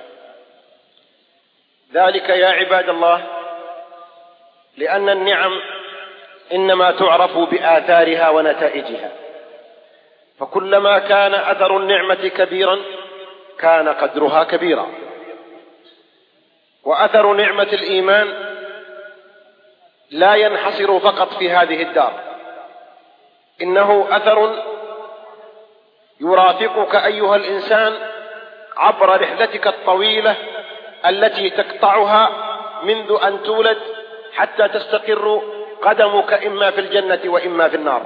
ذلك يا عباد الله لأن النعم إنما تعرف بآثارها ونتائجها، فكلما كان أثر النعمة كبيرا كان قدرها كبيرا. وأثر نعمة الإيمان لا ينحصر فقط في هذه الدار، إنه أثر يرافقك أيها الإنسان عبر رحلتك الطويلة التي تقطعها منذ أن تولد حتى تستقر قدمك إما في الجنة وإما في النار.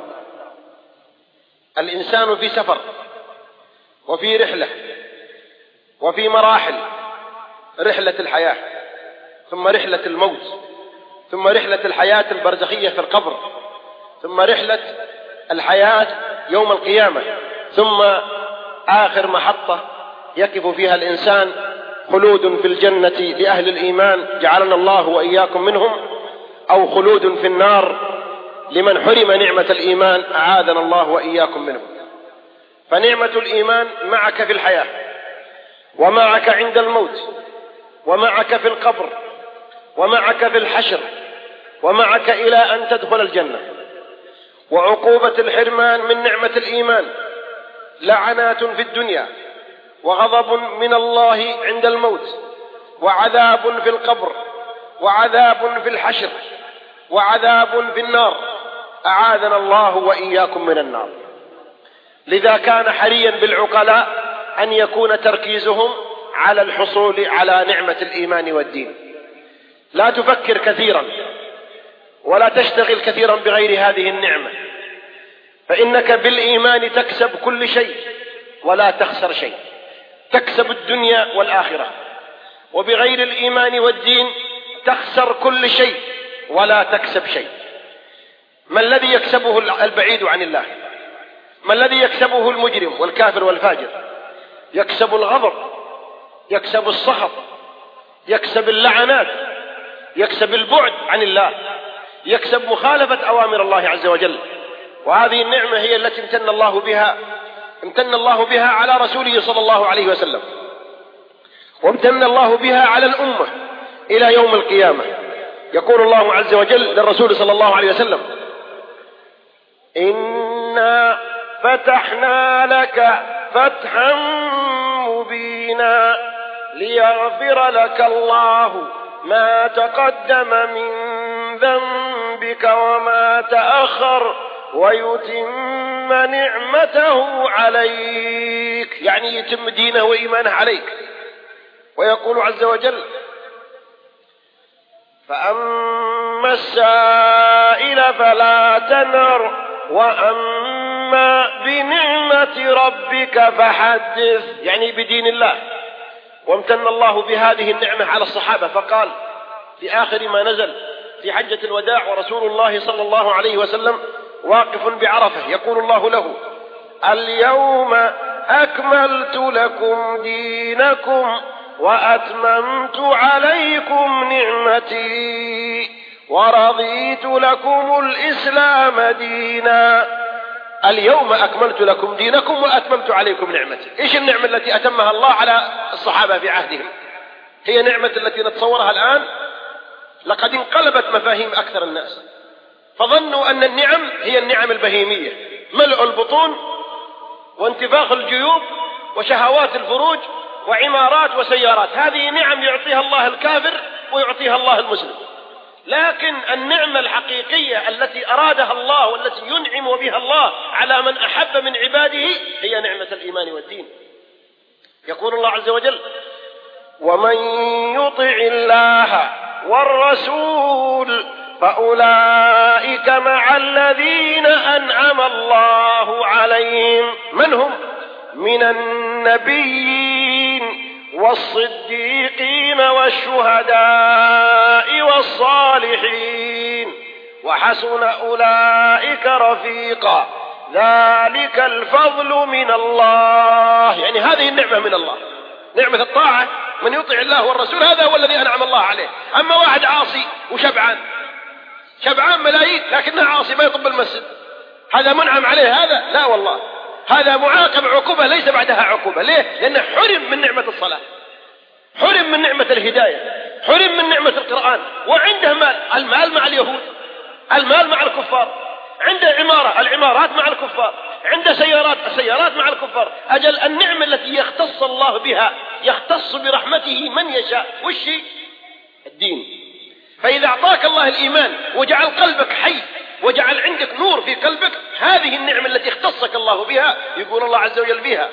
الإنسان في سفر وفي رحلة وفي مراحل، رحلة الحياة، ثم رحلة الموت، ثم رحلة الحياة البرزخية في القبر، ثم رحلة الحياة يوم القيامة، ثم آخر محطة يقف فيها الإنسان خلود في الجنة لأهل الإيمان جعلنا الله وإياكم منهم، أو خلود في النار لمن حرم نعمة الإيمان أعاذنا الله وإياكم منهم. فنعمة الإيمان معك في الحياة، ومعك عند الموت، ومعك في القبر، ومعك في الحشر، ومعك إلى أن تدخل الجنة. وعقوبة الحرمان من نعمة الإيمان لعنات في الدنيا، وغضب من الله عند الموت، وعذاب في القبر، وعذاب في الحشر، وعذاب في النار أعاذنا الله وإياكم من النار. لذا كان حريا بالعقلاء أن يكون تركيزهم على الحصول على نعمة الإيمان والدين. لا تفكر كثيرا ولا تشتغل كثيرا بغير هذه النعمة، فإنك بالإيمان تكسب كل شيء ولا تخسر شيء، تكسب الدنيا والآخرة. وبغير الإيمان والدين تخسر كل شيء ولا تكسب شيء. ما الذي يكسبه البعيد عن الله؟ ما الذي يكسبه المجرم والكافر والفاجر؟ يكسب الغضب، يكسب السخط، يكسب اللعنات، يكسب البعد عن الله، يكسب مخالفة أوامر الله عز وجل. وهذه النعمة هي التي امتن الله بها على رسوله صلى الله عليه وسلم، وامتن الله بها على الأمة إلى يوم القيامة. يقول الله عز وجل للرسول صلى الله عليه وسلم: إنا فتحنا لك فتحا مبينا ليغفر لك الله ما تقدم من ذنبك وما تأخر ويتم نعمته عليك، يعني يتم دينه وإيمانه عليك. ويقول عز وجل: فأما السائل فلا تنهر وأما بنعمة ربك فحدث، يعني بدين الله. وامتن الله بهذه النعمة على الصحابة، فقال في آخر ما نزل في حجة الوداع ورسول الله صلى الله عليه وسلم واقف بعرفة، يقول الله له: اليوم أكملت لكم دينكم وأتممت عليكم نعمتي ورضيت لكم الإسلام دينا. اليوم أكملت لكم دينكم وأتممت عليكم نعمتي. إيش النعمة التي أتمها الله على الصحابة في عهدهم؟ هي نعمة التي نتصورها الآن لقد انقلبت مفاهيم أكثر الناس، فظنوا أن النعم هي النعم البهيمية، ملء البطون وانتفاخ الجيوب وشهوات الفروج وعمارات وسيارات. هذه نعم يعطيها الله الكافر ويعطيها الله المسلم. لكن النعمة الحقيقية التي أرادها الله والتي ينعم بها الله على من أحب من عباده هي نعمة الإيمان والدين. يقول الله عز وجل: ومن يطع الله والرسول فأولئك مع الذين أنعم الله عليهم. من هم؟ من النبيين والصديقين والشهداء والصالحين وحسن أولئك رفيقا ذلك الفضل من الله. يعني هذه النعمة من الله، نعمة الطاعة. من يطع الله والرسول هذا هو الذي أنعم الله عليه. أما واحد عاصي وشبعان ملايين لكنه عاصي ما يطب المسجد، هذا منعم عليه؟ هذا لا والله، هذا معاقب عقوبة ليس بعدها عقوبة. ليه؟ لأنه حرم من نعمة الصلاة، حرم من نعمة الهداية، حرم من نعمة القرآن، وعنده مال. المال مع اليهود، المال مع الكفار، عنده عمارة، العمارات مع الكفار، عنده سيارات، السيارات مع الكفار. أجل النعمة التي يختص الله بها، يختص برحمته من يشاء، وش الدين. فإذا أعطاك الله الإيمان وجعل قلبك حي وجعل عندك نور في قلبك، هذه النعمة التي اختصك الله بها. يقول الله عز وجل فيها: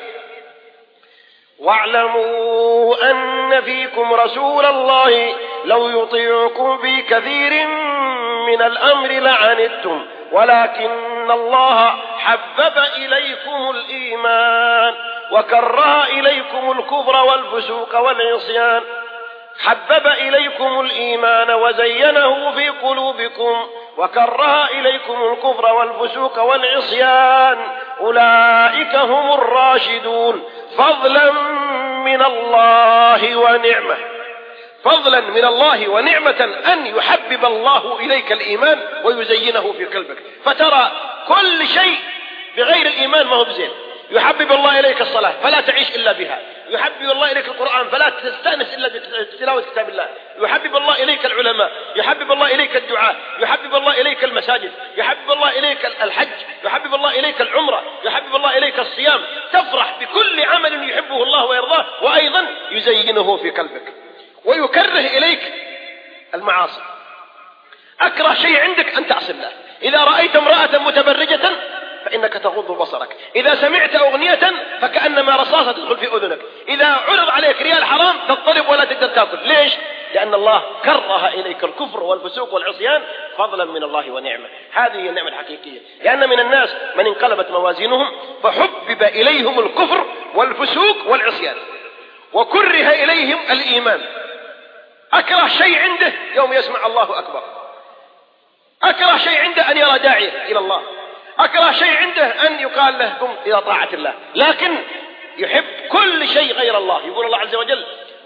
واعلموا أن فيكم رسول الله لو يطيعكم في كثير من الأمر لعنتم ولكن الله حبب إليكم الإيمان وكره إليكم الكفر والفسوق والعصيان. حبب إليكم الإيمان وزينه في قلوبكم وكره إليكم الكفر والفسوق والعصيان أولئك هم الراشدون فضلا من الله ونعمة. فضلا من الله ونعمة أن يحبب الله إليك الإيمان ويزينه في قلبك، فترى كل شيء بغير الإيمان ما هو بزين. يحبب الله إليك الصلاة فلا تعيش إلا بها، يحبب الله إليك القرآن فلا تستأنس إلا بتلاوة كتاب الله، يحبب الله إليك العلماء، يحبب الله إليك الدعاء، يحبب الله إليك المساجد، يحبب الله إليك الحج، يحبب الله إليك العمرة، يحبب الله إليك الصيام. تفرح بكل عمل يحبه الله ويرضاه، وأيضا يزينه في قلبك. ويكره إليك المعاصي. أكره شيء عندك أن تعصي الله. إذا رأيت امرأة متبرجة فإنك تغض بصرك، إذا سمعت أغنية فكأنما رصاصة تدخل في أذنك، إذا عرض عليك ريال حرام تضطرب ولا تقدر تأكل. ليش؟ لأن الله كره إليك الكفر والفسوق والعصيان فضلا من الله ونعمة. هذه هي النعمة الحقيقية. لأن من الناس من انقلبت موازينهم فحبب إليهم الكفر والفسوق والعصيان وكره إليهم الإيمان. أكره شيء عنده يوم يسمع الله أكبر، أكره شيء عنده أن يرى داعية إلى الله، أكره شيء عنده أن يقال له قم إلى طاعة الله، لكن يحب كل شيء غير الله. يقول الله عز وجل: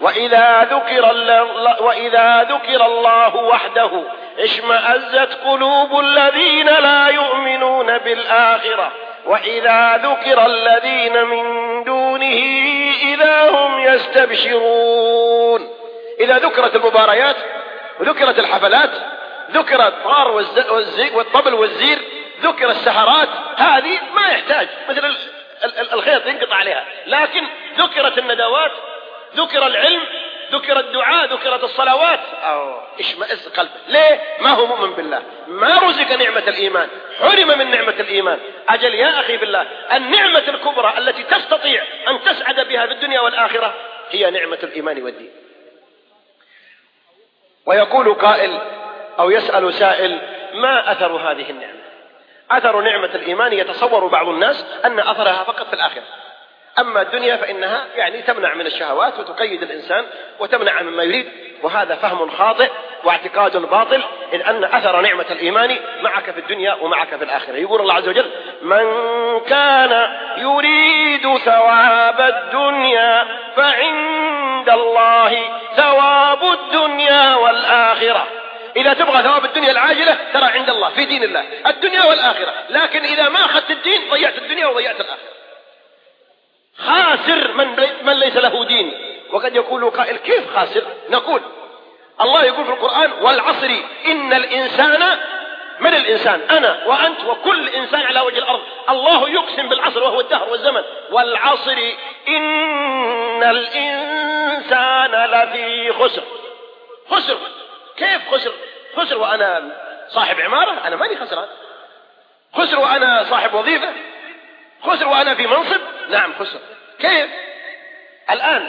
وإذا ذكر الله وحده اشمأزت قلوب الذين لا يؤمنون بالآخرة وإذا ذكر الذين من دونه إذا هم يستبشرون. إذا ذكرت المباريات وذكرت الحفلات، ذكر الطار والطبل والزير، ذكر السهرات، هذه ما يحتاج، مثل الخيط ينقطع عليها. لكن ذكرت الندوات، ذكر العلم، ذكر الدعاء، ذكرت الصلوات، اشمئز قلبه. ليه؟ ما هو مؤمن بالله، ما رزق نعمة الإيمان، حرم من نعمة الإيمان. أجل يا أخي بالله، النعمة الكبرى التي تستطيع أن تسعد بها في الدنيا والآخرة هي نعمة الإيمان والدين. ويقول قائل أو يسأل سائل: ما أثر هذه النعمة؟ أثر نعمة الإيمان يتصور بعض الناس أن أثرها فقط في الآخرة، أما الدنيا فإنها يعني تمنع من الشهوات وتقيد الإنسان وتمنع مما يريد، وهذا فهم خاطئ واعتقاد باطل، إن أن أثر نعمة الإيمان معك في الدنيا ومعك في الآخرة. يقول الله عز وجل: من كان يريد ثواب الدنيا فعند الله ثواب الدنيا والآخرة. إذا تبغى ثواب الدنيا العاجلة ترى عند الله في دين الله الدنيا والآخرة، لكن إذا ما أخذت الدين ضيعت الدنيا وضيعت الآخرة. خاسر من ليس له دين. وقد يقول قائل: كيف خاسر؟ نقول الله يقول في القرآن: والعصر إن الإنسان، من الإنسان؟ أنا وأنت وكل إنسان على وجه الأرض. الله يقسم بالعصر وهو الدهر والزمن. والعصر إن الإنسان لفي خسر. خسر كيف خسر؟ خسر وأنا صاحب عمارة؟ أنا ماني خسران. خسر وأنا صاحب وظيفة؟ خسر وأنا في منصب؟ نعم خسر. كيف؟ الآن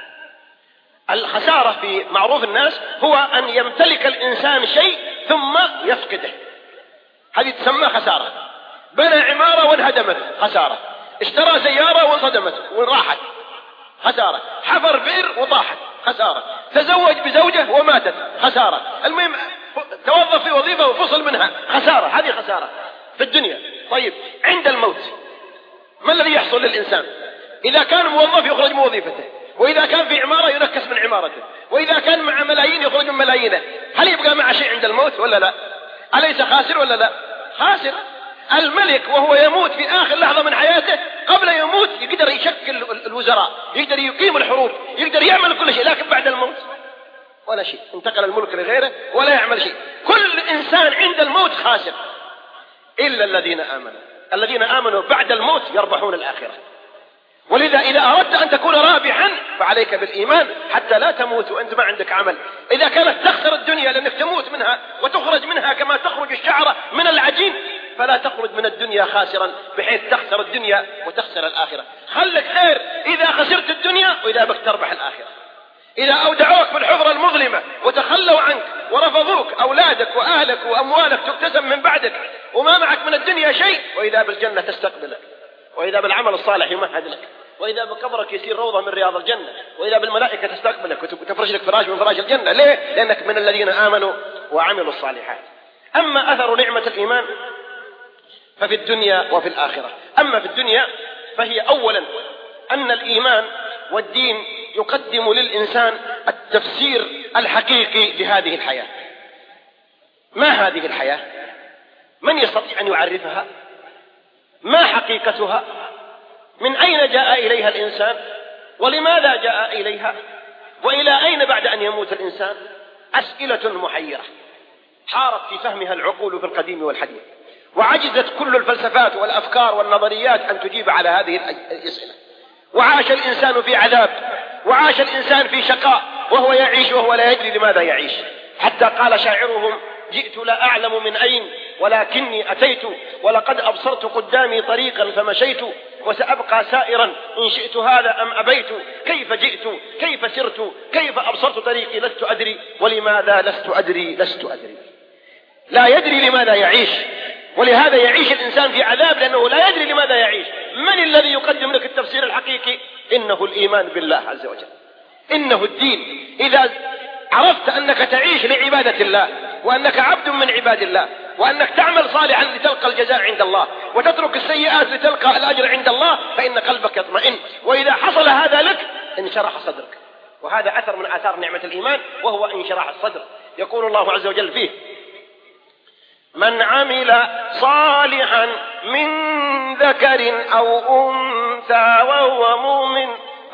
الخسارة في معروف الناس هو أن يمتلك الإنسان شيء ثم يفقده، هذه تسمى خسارة. بنى عمارة وانهدمت، خسارة. اشترى سيارة وانصدمت وراحت، خسارة. حفر بئر وطاحت، خسارة. تزوج بزوجة وماتت، خسارة. المهم توظف في وظيفة وفصل منها، خسارة. هذه خسارة في الدنيا. طيب عند الموت ما الذي يحصل للإنسان؟ إذا كان موظف يخرج من وظيفته، وإذا كان في عمارة ينكس من عمارته، وإذا كان مع ملايين يخرج من ملايينه. هل يبقى مع شيء عند الموت ولا لا؟ أليس خاسر ولا لا؟ خاسر. الملك وهو يموت في آخر لحظة من حياته قبل يموت يقدر يشكل الوزراء، يقدر يقيم الحروب، يقدر يعمل كل شيء، لكن بعد الموت ولا شيء، انتقل الملك لغيره ولا يعمل شيء. كل إنسان عند الموت خاسر إلا الذين آمنوا. الذين آمنوا بعد الموت يربحون الآخرة. ولذا إذا أردت أن تكون رابحا فعليك بالإيمان حتى لا تموت وأنت ما عندك عمل. إذا كانت تخسر الدنيا لأنك تموت منها وتخرج منها كما تخرج الشعرة من العجين، فلا تخرج من الدنيا خاسرا بحيث تخسر الدنيا وتخسر الآخرة. خلك خير إذا خسرت الدنيا وإذا بك تربح الآخرة. إذا أودعوك في الحفرة المظلمة وتخلوا عنك ورفضوك أولادك وأهلك وأموالك تكتسب من بعدك وما معك من الدنيا شيء، وإذا بالجنة تستقبلك، وإذا بالعمل الصالح يمهد لك، وإذا بقبرك يصير روضة من رياض الجنة، وإذا بالملائكة تستقبلك وتفرش لك فراش من فراش الجنة. ليه؟ لأنك من الذين آمنوا وعملوا الصالحات. أما أثر نعمة الإيمان ففي الدنيا وفي الآخرة. أما في الدنيا فهي أولا أن الإيمان والدين يقدم للإنسان التفسير الحقيقي لهذه الحياة. ما هذه الحياة؟ من يستطيع أن يعرفها؟ ما حقيقتها؟ من أين جاء إليها الإنسان؟ ولماذا جاء إليها؟ وإلى أين بعد أن يموت الإنسان؟ أسئلة محيرة حارت في فهمها العقول في القديم والحديث، وعجزت كل الفلسفات والأفكار والنظريات أن تجيب على هذه الأسئلة. وعاش الإنسان في عذاب، وعاش الإنسان في شقاء وهو يعيش وهو لا يدري لماذا يعيش. حتى قال شاعرهم: جئت لا أعلم من أين ولكني أتيت، ولقد أبصرت قدامي طريقا فمشيت، وسأبقى سائرا إن شئت هذا أم أبيت. كيف جئت؟ كيف سرت؟ كيف أبصرت طريقي؟ لست أدري. ولماذا لست أدري؟ لست أدري. لا يدري لماذا يعيش، ولهذا يعيش الإنسان في عذاب لأنه لا يدري لماذا يعيش. من الذي يقدم لك التفسير الحقيقي؟ إنه الإيمان بالله عز وجل، إنه الدين. إذا عرفت أنك تعيش لعبادة الله، وأنك عبد من عباد الله، وأنك تعمل صالحا لتلقى الجزاء عند الله، وتترك السيئات لتلقى الأجر عند الله، فإن قلبك يطمئن. وإذا حصل هذا لك انشرح صدرك، وهذا أثر من آثار نعمة الإيمان، وهو انشراح الصدر. يقول الله عز وجل فيه: من عمل صالحا من ذكر أو أنثى وهو مؤمن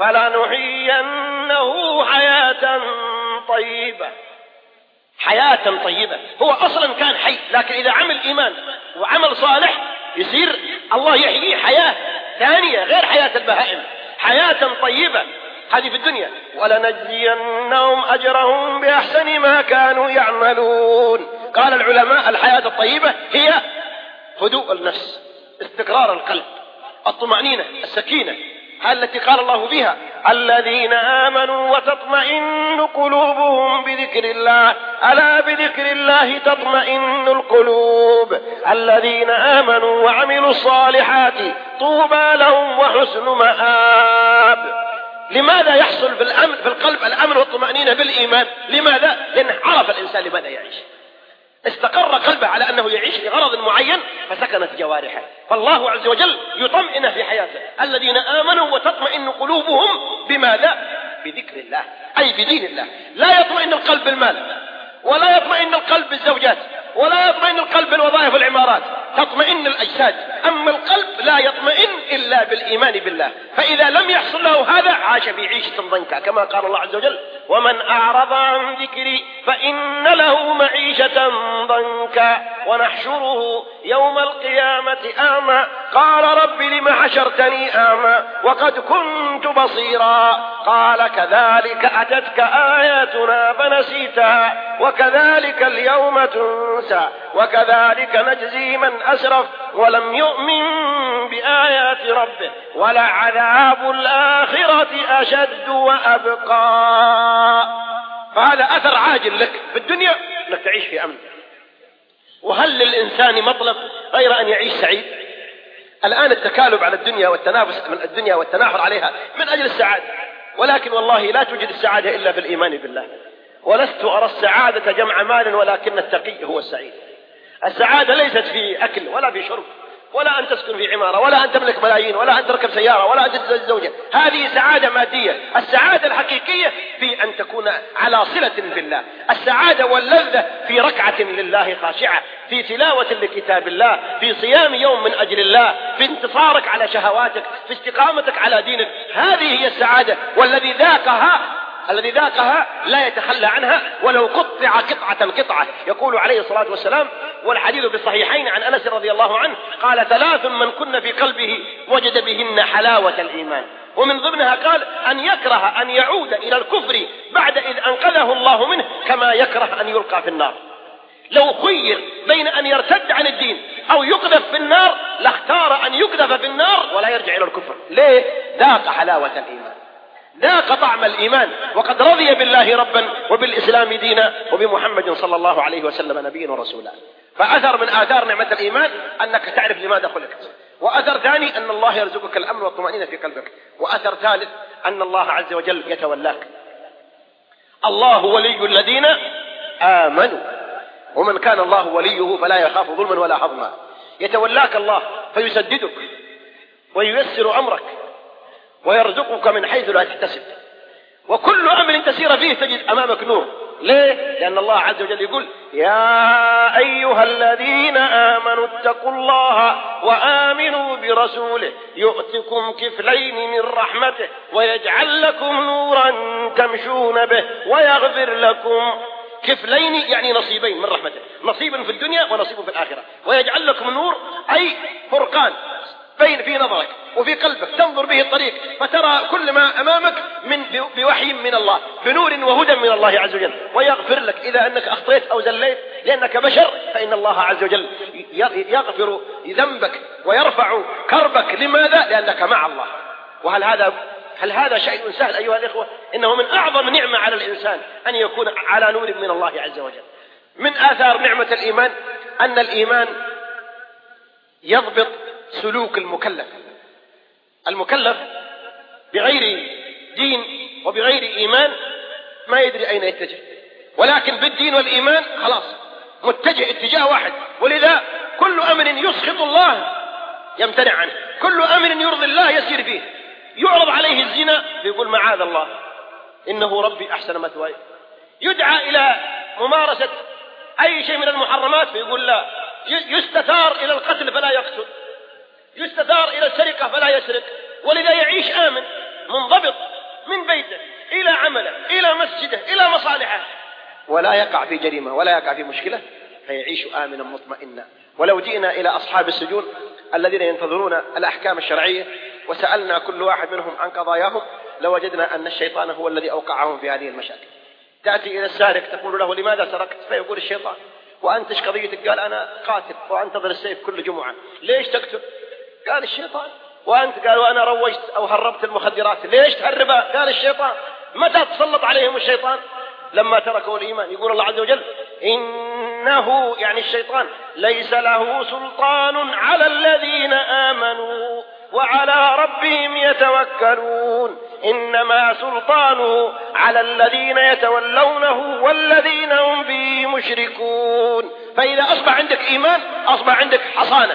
فلنحيينه حياة طيبة. حياة طيبة. هو أصلا كان حي، لكن إذا عمل إيمان وعمل صالح يصير الله يحييه حياة ثانية غير حياة البهائم، حياة طيبة. هذه في الدنيا. ولنجزينهم أجرهم بأحسن ما كانوا يعملون. قال العلماء: الحياة الطيبة هي هدوء النفس، استقرار القلب، الطمأنينة، السكينة، التي قال الله فيها: الذين آمنوا وتطمئن قلوبهم بذكر الله، ألا بذكر الله تطمئن القلوب. الذين آمنوا وعملوا الصالحات طوبى لهم وحسن مآب. لماذا يحصل في القلب الأمن والطمأنينة بالإيمان؟ لماذا؟ لأنه عرف الإنسان لماذا يعيش، استقر قلبه على أنه يعيش لغرض معين، فسكنت جوارحه. فالله عز وجل يطمئن في حياته. الذين آمنوا وتطمئن قلوبهم بماذا؟ بذكر الله، أي بدين الله. لا يطمئن القلب بالمال، ولا يطمئن القلب بالزوجات، ولا يطمئن القلب بالوظائف والعمارات، تطمئن الأجساد. أما القلب لا يطمئن إلا بالإيمان بالله. فإذا لم يحصل له هذا عاش في عيشة ضنكا، كما قال الله عز وجل: ومن أعرض عن ذكري فإن له معيشة ضنكا ونحشره يوم القيامة أعمى قال رب لم حشرتني أعمى وقد كنت بصيرا قال كذلك أتتك آياتنا فنسيتها وكذلك اليوم تنسى وكذلك نجزي من أسرف ولم يؤمن بآيات ربه ولعذاب الآخرة أشد وأبقى. فهذا أثر عاجل لك في الدنيا أنك تعيش في أمن. وهل للإنسان مطلب غير أن يعيش سعيد؟ الآن التكالب على الدنيا والتنافس من الدنيا والتناحر عليها من أجل السعادة، ولكن والله لا توجد السعادة إلا في الإيمان بالله. ولست أرى السعادة جمع مال ولكن التقي هو السعيد. السعادة ليست في أكل ولا في شرب ولا أن تسكن في عمارة ولا أن تملك ملايين ولا أن تركب سيارة ولا أن تتزوج زوجة، هذه سعادة مادية. السعادة الحقيقية في أن تكون على صلة بالله. السعادة واللذة في ركعة لله خاشعة، في تلاوة لكتاب الله، في صيام يوم من أجل الله، في انتصارك على شهواتك، في استقامتك على دينك. هذه هي السعادة، والذي ذاقها لا يتخلى عنها ولو قطع قطعة. يقول عليه الصلاة والسلام والحديث بالصحيحين عن أنس رضي الله عنه قال: 3 من كن في قلبه وجد بهن حلاوة الإيمان. ومن ضمنها قال: أن يكره أن يعود إلى الكفر بعد إذ أنقذه الله منه كما يكره أن يلقى في النار. لو خير بين أن يرتد عن الدين أو يقذف في النار لاختار أن يقذف في النار ولا يرجع إلى الكفر. ليه؟ ذاق حلاوة الإيمان، ذاق طعم الإيمان، وقد رضي بالله ربا وبالإسلام دينا وبمحمد صلى الله عليه وسلم نبيا ورسولا. فأثر من آثار نعمة الإيمان أنك تعرف لماذا خلقت. وأثر ثاني أن الله يرزقك الأمن والطمأنينة في قلبك. وأثر ثالث أن الله عز وجل يتولاك. الله ولي الذين آمنوا، ومن كان الله وليه فلا يخاف ظلما ولا حظما. يتولاك الله فيسددك وييسر أمرك ويرزقك من حيث لا تحتسب، وكل أمر تسير فيه تجد أمامك نور. ليه؟ لأن الله عز وجل يقول: يا أيها الذين آمنوا اتقوا الله وآمنوا برسوله يؤتكم كفلين من رحمته ويجعل لكم نورا تمشون به ويغفر لكم. كفلين يعني نصيبين من رحمته، نصيب في الدنيا ونصيب في الآخرة. ويجعل لكم نور أي فرقان بين في نظرك وفي قلبك تنظر به الطريق فترى كل ما أمامك بوحي من الله، بنور وهدى من الله عز وجل. ويغفر لك إذا أنك أخطيت أو زليت لأنك بشر، فإن الله عز وجل يغفر ذنبك ويرفع كربك. لماذا؟ لأنك مع الله. هل هذا شيء سهل أيها الإخوة؟ إنه من أعظم نعمة على الإنسان أن يكون على نور من الله عز وجل. من آثار نعمة الإيمان أن الإيمان يضبط سلوك المكلف بغير دين وبغير إيمان ما يدري أين يتجه، ولكن بالدين والإيمان خلاص متجه اتجاه واحد. ولذا كل أمر يسخط الله يمتنع عنه، كل أمر يرضي الله يسير فيه. يعرض عليه الزنا فيقول: معاذ الله إنه ربي أحسن مثواي. يدعى إلى ممارسة أي شيء من المحرمات فيقول لا. يستثار إلى القتل فلا يقتل، يستثار إلى السرقة فلا يسرق. ولذا يعيش آمن منضبط من بيته إلى عمله إلى مسجده إلى مصالحه، ولا يقع في جريمة ولا يقع في مشكلة، فيعيش آمنا مطمئنا. ولو جئنا إلى أصحاب السجون الذين ينتظرون الأحكام الشرعية وسألنا كل واحد منهم عن قضاياهم لوجدنا أن الشيطان هو الذي أوقعهم في هذه المشاكل. تأتي إلى السارق تقول له: لماذا سرقت؟ فيقول الشيطان. وأنت ايش قضيتك؟ قال: أنا قاتل وأنتظر السيف كل جمعة. ليش تقتل؟ قال: الشيطان. وأنت؟ قال: وأنا روجت أو هربت المخدرات. ليش تهربها؟ قال: الشيطان. متى تسلط عليهم الشيطان؟ لما تركوا الإيمان. يقول الله عز وجل: إنه يعني الشيطان ليس له سلطان على الذين آمنوا وعلى ربهم يتوكلون، إنما سلطانه على الذين يتولونه والذين هم به مشركون. فإذا أصبح عندك إيمان أصبح عندك حصانة،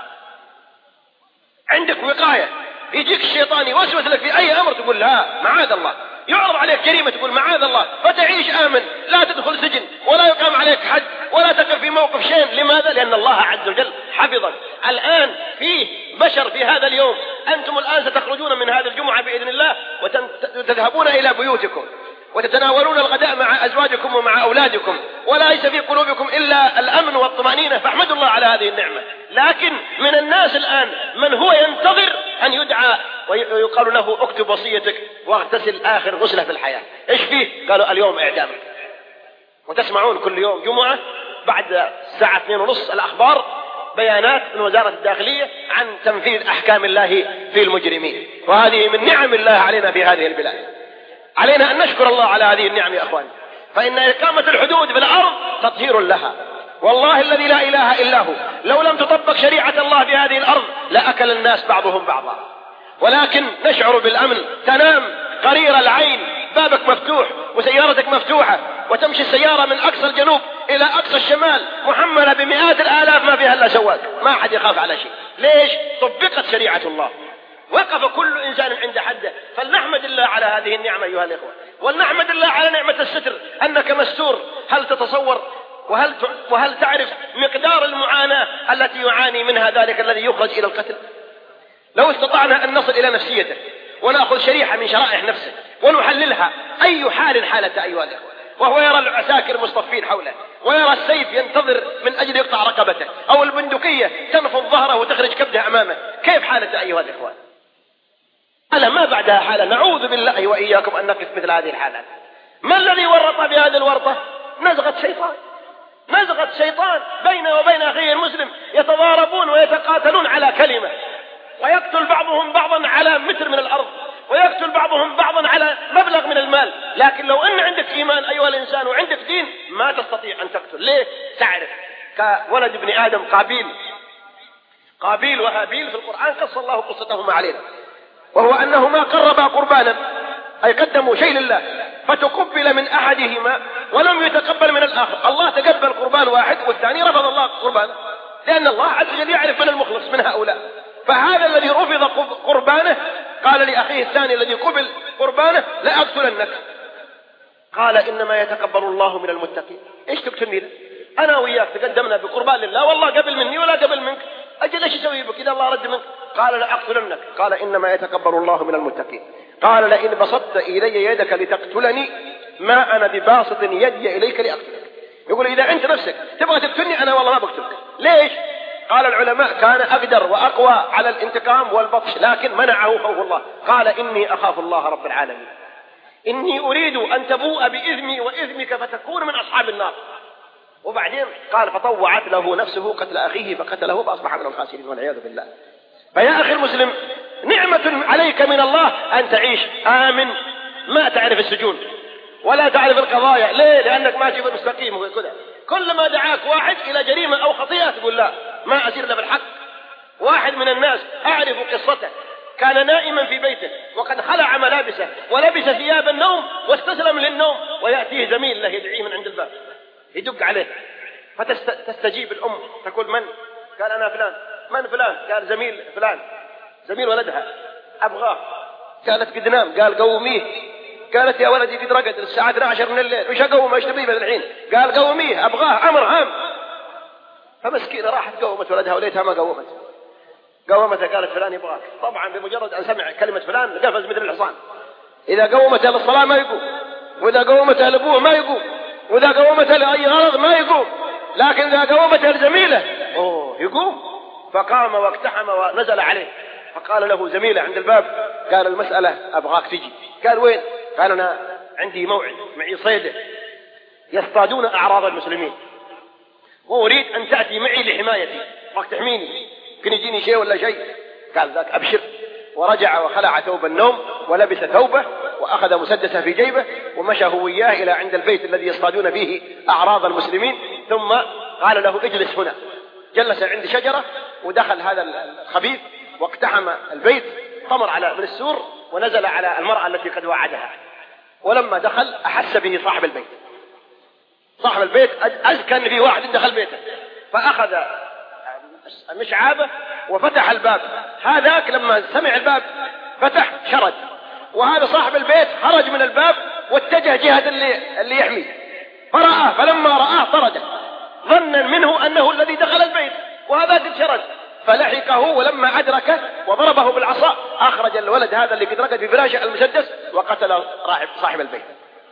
عندك وقاية. يجيك الشيطان يوسوس لك في أي أمر تقول: لا معاذ الله. يعرض عليك جريمة تقول: معاذ الله، فتعيش آمن، لا تدخل سجن ولا يقام عليك حد ولا تقف في موقف شين. لماذا؟ لأن الله عز وجل حفظك. الآن فيه بشر في هذا اليوم، أنتم الآن ستخرجون من هذه الجمعة بإذن الله وتذهبون إلى بيوتكم وتتناولون الغداء مع أزواجكم ومع أولادكم، وليس في قلوبكم إلا الأمن والطمأنينة، فاحمدوا الله على هذه النعمة. لكن من الناس الآن من هو ينتظر أن يدعى ويقال له: اكتب وصيتك واغتسل آخر غسلة في الحياة. إيش فيه؟ قالوا: اليوم إعدامك. وتسمعون كل يوم جمعة بعد الساعة 2:30 الأخبار بيانات من وزارة الداخلية عن تنفيذ أحكام الله في المجرمين، وهذه من نعم الله علينا في هذه البلاد. علينا أن نشكر الله على هذه النعم يا أخواني، فإن إقامة الحدود في الأرض تطهير لها. والله الذي لا إله إلا هو لو لم تطبق شريعة الله في هذه الأرض لأكل الناس بعضهم بعضا، ولكن نشعر بالأمن. تنام قرير العين، بابك مفتوح وسيارتك مفتوحة، وتمشي السيارة من أقصى الجنوب إلى أقصى الشمال محملة بمئات الآلاف ما فيها إلا سواق، ما أحد يخاف على شيء. ليش؟ طبقت شريعة الله، وقف كل إنسان عند حده. فلنحمد الله على هذه النعمة أيها الإخوة، ولنحمد الله على نعمة الستر، أنك مستور. هل تتصور وهل تعرف مقدار المعاناة التي يعاني منها ذلك الذي يخرج إلى القتل؟ لو استطعنا أن نصل إلى نفسيته ونأخذ شريحة من شرائح نفسه ونحللها، أي حال حالة أيها الإخوة، وهو يرى العساكر مصطفين حوله، ويرى السيف ينتظر من أجل يقطع رقبته، أو البندقية تنفض ظهره وتخرج كبده أمامه، كيف حالة أيها الإخوة؟ ألا ما بعدها حالة؟ نعوذ بالله وإياكم أن نقف مثل هذه الحالات. ما الذي ورط بهذه الورطة؟ نزغة شيطان بينه وبين أخيه المسلم، يتضاربون ويتقاتلون على كلمة، ويقتل بعضهم بعضا على متر من الأرض، ويقتل بعضهم بعضا على مبلغ من المال. لكن لو أن عندك إيمان أيها الإنسان وعندك دين ما تستطيع أن تقتل. ليه؟ تعرف كولد ابن آدم قابيل وهابيل في القرآن قص الله قصتهما علينا، وهو أنهما قربا قربانا، أي قدموا شيء لله، فتقبل من أحدهما ولم يتقبل من الآخر. الله تقبل قربان واحد والثاني رفض الله قربان، لأن الله عز وجل يعرف من المخلص من هؤلاء. فهذا الذي رفض قربانه قال لأخيه الثاني الذي قبل قربانه لأقتلنك. قال إنما يتقبل الله من المتقين. إيش تقتلني ده؟ أنا وياك تقدمنا بقربان لله، والله قبل مني ولا قبل منك، أجل إيش يسوي بك إذا الله رد منك؟ قال لأقتلنك. قال إنما يتقبل الله من المتقين. قال لئن بسطت إلي يدك لتقتلني ما أنا بباسط يدي إليك لأقتلك. يقول إذا أنت نفسك تبغى تقتلني أنا والله ما بقتلك. ليش؟ قال العلماء كان أقدر وأقوى على الانتقام والبطش، لكن منعه خوف الله. قال إني أخاف الله رب العالمين، إني أريد أن تبوء بإثمي وإثمك فتكون من أصحاب النار. وبعدين قال فطوعت له نفسه قتل أخيه فقتله فأصبح من الخاسرين والعياذ بالله. فيا أخي المسلم، نعمة عليك من الله أن تعيش آمن، ما تعرف السجون ولا تعرف القضايا. ليه؟ لأنك ماشي بالمستقيم وكذا. كل ما دعاك واحد إلى جريمة أو خطيئة تقول لا، ما أسير إلا بالحق. واحد من الناس أعرف قصته، كان نائما في بيته وقد خلع ملابسه ولبس ثياب النوم واستسلم للنوم، ويأتيه زميل له يدعيه من عند الباب، يدق عليه فتستجيب الأم تقول من؟ قال أنا فلان. من فلان؟ قال زميل فلان، زميل ولدها، أبغاه. قالت قد نام. قال قوميه. قالت يا ولدي قد رقد الساعة 12 من الليل، وش أقوم ايش تبيه الحين؟ قال قوميه أبغاه، أمر هام. فمسكينة راحت قومت ولدها وليتها ما قومتها. قالت فلان يبغاك. طبعا بمجرد أن سمع كلمة فلان قفز مثل الحصان. إذا قومتها للصلاة ما يقوم، وإذا قومتها لأبوه ما يقوم، وإذا قومتها لأي غرض ما يقوم، لكن إذا قومتها لزميله يقوم. فقام واقتحم ونزل عليه، فقال له زميله عند الباب، قال المسألة أبغاك تجي. قال وين؟ قال أنا عندي موعد معي صيدة يصطادون أعراض المسلمين، وأريد أن تأتي معي لحمايتي، راك تحميني، يمكن يجيني شيء ولا شيء. قال ذاك أبشر. ورجع وخلع ثوب النوم ولبس ثوبه وأخذ مسدسه في جيبه ومشى هو وياه إلى عند البيت الذي يصطادون فيه أعراض المسلمين. ثم قال له اجلس هنا. جلس عند شجرة ودخل هذا الخبيث واقتحم البيت، طمر على من السور ونزل على المرأة التي قد وعدها. ولما دخل أحس به صاحب البيت أذكى في واحد دخل بيته، فأخذ مشعابه وفتح الباب. هذاك لما سمع الباب فتح شرد، وهذا صاحب البيت خرج من الباب واتجه جهة اللي يحمي، فرآه. فلما رآه طرده ظنا منه أنه الذي دخل البيت، وهذا قد شرد، فلحقه ولما أدركه وضربه بالعصا أخرج الولد هذا اللي قد رقد في فراشه المسدس وقتل صاحب البيت.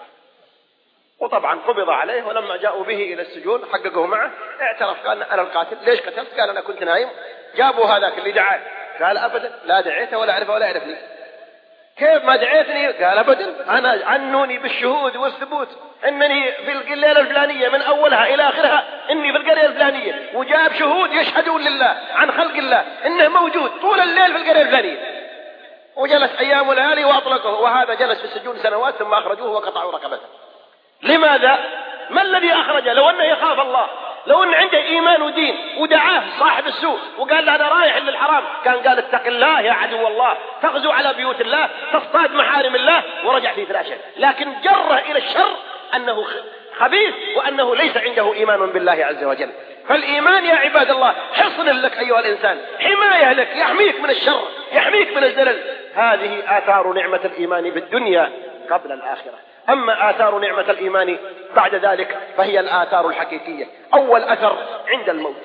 وطبعا قبض عليه، ولما جاءوا به إلى السجون حققوا معه، اعترف قال أنا القاتل. ليش قتلت؟ قال أنا كنت نايم. جابوا هذاك اللي دعاه، قال أبدا لا دعيته ولا أعرفه ولا يعرفني. كيف ما دعيتني؟ قال أبدا، أنا عنوني بالشهود والثبوت أنني في الليلة الفلانية من أولها إلى آخرها إني في القرية الفلانية، وجاب شهود يشهدون لله عن خلق الله إنه موجود طول الليل في القرية الفلانية، وجلس أيام وليالي وأطلقه، وهذا جلس في السجون سنوات ثم أخرجوه وقطعوا رقبته. لماذا؟ ما الذي أخرجه؟ لو أنه يخاف الله، لو أن عنده إيمان ودين، ودعاه صاحب السوء وقال له أنا رايح للحرام، كان قال اتق الله يا عدو الله، تغزو على بيوت الله، تصطاد محارم الله، ورجع في فلاشه. لكن جره إلى الشر أنه خبيث وأنه ليس عنده إيمان بالله عز وجل. فالإيمان يا عباد الله حصن لك أيها الإنسان، حماية لك، يحميك من الشر، يحميك من الزلل. هذه آثار نعمة الإيمان بالدنيا قبل الآخرة. أما آثار نعمة الإيمان بعد ذلك فهي الآثار الحقيقية. أول أثر عند الموت،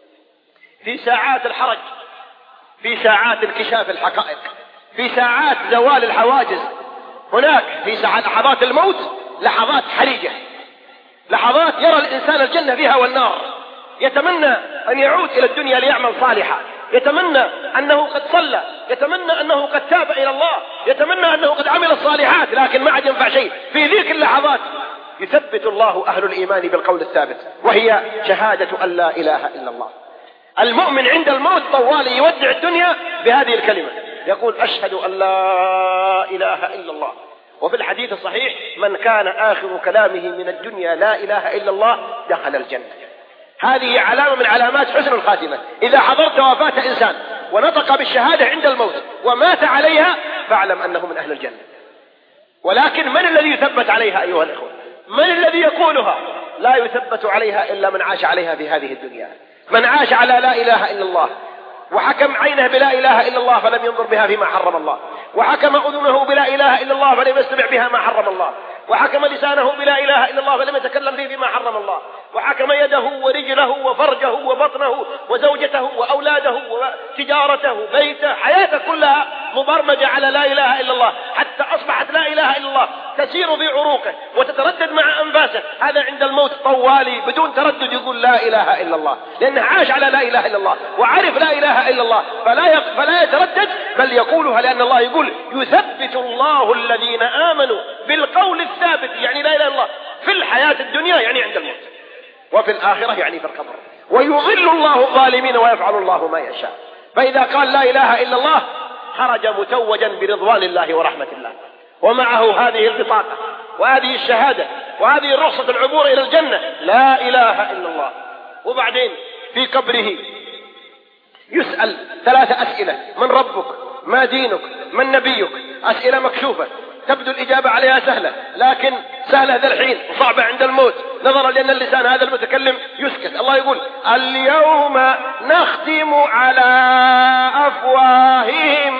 في ساعات الحرج، في ساعات انكشاف الحقائق، في ساعات زوال الحواجز. هناك في لحظات الموت لحظات حرجة، لحظات يرى الإنسان الجنة فيها والنار، يتمنى أن يعود إلى الدنيا ليعمل صالحا، يتمنى أنه قد صلى، يتمنى أنه قد تاب إلى الله، يتمنى أنه قد عمل الصالحات، لكن ما عاد ينفع شيء. في ذيك اللحظات يثبت الله أهل الإيمان بالقول الثابت، وهي شهادة أن لا إله إلا الله. المؤمن عند الموت طوال يودع الدنيا بهذه الكلمة، يقول أشهد أن لا إله إلا الله. وفي الحديث الصحيح من كان آخر كلامه من الدنيا لا إله إلا الله دخل الجنة. هذه علامة من علامات حسن الخاتمة. إذا حضرت وفاة إنسان ونطق بالشهادة عند الموت ومات عليها فاعلم أنه من أهل الجنة. ولكن من الذي يثبت عليها أيها الأخوة؟ من الذي يقولها؟ لا يثبت عليها إلا من عاش عليها في هذه الدنيا. من عاش على لا إله إلا الله وحكم عينه بلا إله إلا الله فلم ينظر بها فيما حرم الله، وحكم أذنه بلا إله إلا الله فلم يستمع بها ما حرم الله، وحكم لسانه بلا إله إلا الله فلم يتكلم به فيما حرم الله، وحكم يده ورجله وفرجه وبطنه وزوجته وأولاده وتجارته بيته حياته كلها مبرمجة على لا إله إلا الله، حتى أصبحت لا إله إلا الله تسير في عروقه وتتردد مع أنفاسه. هذا عند الموت طوالي بدون تردد يقول لا إله إلا الله، لأنه عاش على لا إله إلا الله وعرف لا إله إلا الله، فلا يتردد بل يقولها، لأن الله يقول يثبت الله الذين آمنوا بالقول الثابت، يعني لا إله إلا الله في الحياة الدنيا يعني عند الموت، وفي الآخرة يعني في القبر، ويضل الله الظالمين ويفعل الله ما يشاء. فإذا قال لا إله إلا الله خرج متوجا برضوان الله ورحمة الله، ومعه هذه البطاقة وهذه الشهادة وهذه الرخصة العبور إلى الجنة، لا إله إلا الله. وبعدين في قبره يسأل 3 أسئلة: من ربك؟ ما دينك؟ من نبيك؟ أسئلة مكشوفة تبدو الإجابة عليها سهلة، لكن سهلة ذا الحين وصعبة عند الموت، نظرا لأن اللسان هذا المتكلم يسكت. الله يقول اليوم نختم على أفواههم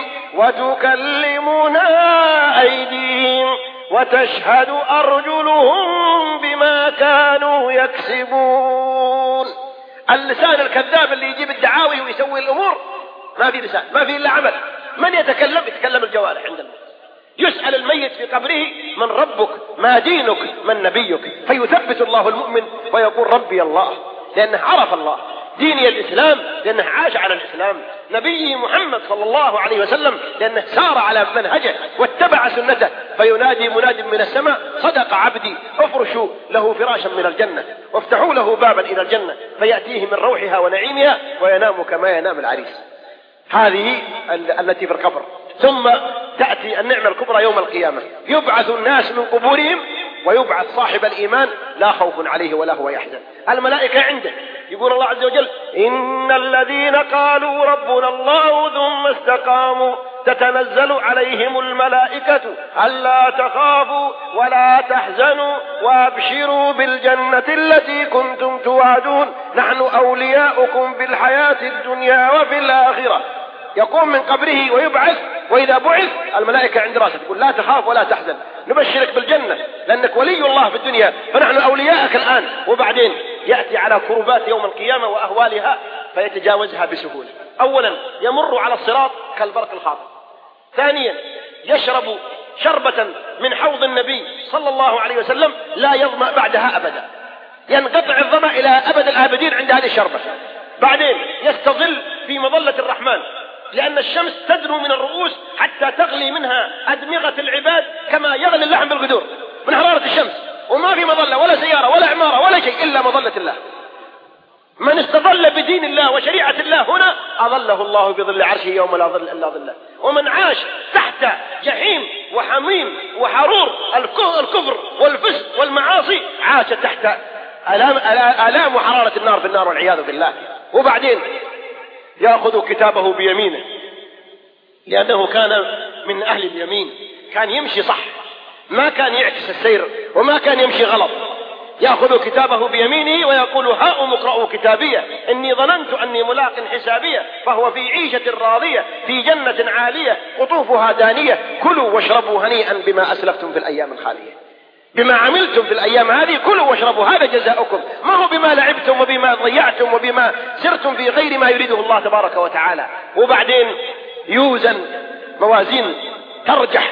وتكلمنا أيديهم وتشهد أرجلهم بما كانوا يكسبون. اللسان الكذاب اللي يجيب الدعاوي ويسوي الأمور ما في لسان، ما في إلا عمل. من يتكلم؟ يتكلم الجوارح عند الموت. يسأل الميت في قبره من ربك؟ ما دينك؟ من نبيك؟ فيثبت الله المؤمن ويقول ربي الله، لأنه عرف الله. ديني الإسلام لأنه عاش على الإسلام، نبي محمد صلى الله عليه وسلم لأنه سار على منهجه واتبع سنته. فينادي مناد من السماء صدق عبدي افرشوا له فراشا من الجنة وافتحوا له بابا إلى الجنة فيأتيه من روحها ونعيمها وينام كما ينام العريس. هذه التي في القبر. ثم تأتي النعمة الكبرى يوم القيامة، يبعث الناس من قبورهم ويبعث صاحب الإيمان لا خوف عليه ولا هو يحزن. الملائكة عنده، يقول الله عز وجل إن الذين قالوا ربنا الله ثم استقاموا تتنزل عليهم الملائكة ألا تخافوا ولا تحزنوا وأبشروا بالجنة التي كنتم توعدون نحن أولياؤكم في الحياة الدنيا وفي الآخرة. يقوم من قبره ويبعث، وإذا بعث الملائكة عند راسه تقول لا تخاف ولا تحزن، نبشرك بالجنة لأنك ولي الله في الدنيا فنحن أولياءك الآن. وبعدين يأتي على كربات يوم القيامة وأهوالها فيتجاوزها بسهولة. أولا يمر على الصراط كالبرق الخاطف. ثانيا يشرب شربة من حوض النبي صلى الله عليه وسلم لا يظمأ بعدها أبدا، ينقطع الظمأ إلى أبد الآبدين عند هذه الشربة. بعدين يستظل في مظلة الرحمن، لأن الشمس تدنو من الرؤوس حتى حتى تغلي منها أدمغة العباد كما يغلي اللحم بالقدور من حرارة الشمس، وما في مظلة ولا سيارة ولا عمارة ولا شيء إلا مظلة الله. من استظل بدين الله وشريعة الله هنا أظله الله بظل عرشه يوم لا ظل إلا ظله. ومن عاش تحت جحيم وحميم وحرور الكفر والفسق والمعاصي عاش تحت آلام وحرارة النار في النار والعياذ بالله. وبعدين يأخذ كتابه بيمينه لأنه كان من أهل اليمين، كان يمشي صح، ما كان يعكس السير وما كان يمشي غلط. يأخذ كتابه بيمينه ويقول هاؤم اقرءوا كتابية إني ظننت أني ملاق حسابية فهو في عيشة راضية في جنة عالية قطوفها دانية كلوا واشربوا هنيئا بما أسلفتم في الأيام الخالية. بما عملتم في الأيام هذه كلوا واشربوا، هذا جزاؤكم، ما هو بما لعبتم وبما ضيعتم وبما سرتم في غير ما يريده الله تبارك وتعالى. وبعدين يوزن موازين ترجح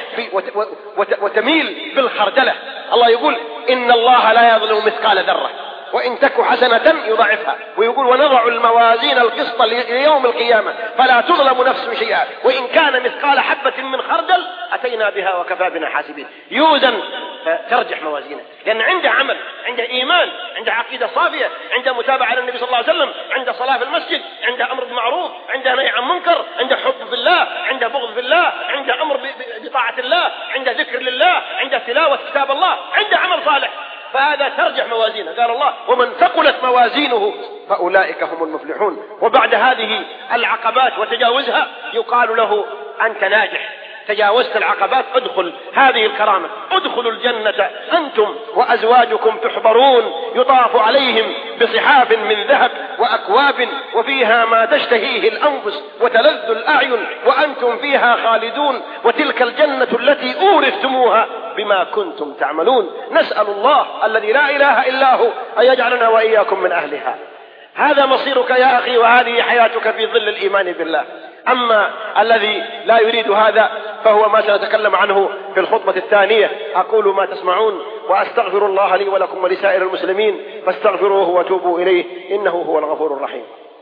وتميل بالخردلة. الله يقول إن الله لا يظلم مثقال ذرة وإن تك حسنة يضاعفها، ويقول ونضع الموازين القسط ليوم القيامة فلا تظلم نفس شيئا وإن كان مثقال حبة من خردل أتينا بها وكفى بنا حاسبين. يوزن فترجح موازينه، لأن عنده عمل، عنده إيمان، عنده عقيدة صافية، عنده متابعة للنبي صلى الله عليه وسلم، عنده صلاة في المسجد، عنده أمر بالمعروف، عنده نهي عن منكر، عنده حب في الله، عنده بغض في الله، عنده أمر بطاعة الله، عنده ذكر لله، عنده تلاوة كتاب الله، عنده عمل صالح، فهذا ترجح موازينه. قال الله ومن ثقلت موازينه فأولئك هم المفلحون. وبعد هذه العقبات وتجاوزها يقال له أنت ناجح، تجاوزت العقبات، ادخل هذه الكرامة، ادخلوا الجنة أنتم وأزواجكم تحبرون يطاف عليهم بصحاف من ذهب وأكواب وفيها ما تشتهيه الأنفس وتلذ الأعين وأنتم فيها خالدون وتلك الجنة التي أورثتموها بما كنتم تعملون. نسأل الله الذي لا إله إلا هو أن يجعلنا وإياكم من أهلها. هذا مصيرك يا أخي وهذه حياتك في ظل الإيمان بالله. أما الذي لا يريد هذا فهو ما سنتكلم عنه في الخطبة الثانية. أقول ما تسمعون وأستغفر الله لي ولكم ولسائر المسلمين فاستغفروه وتوبوا إليه إنه هو الغفور الرحيم.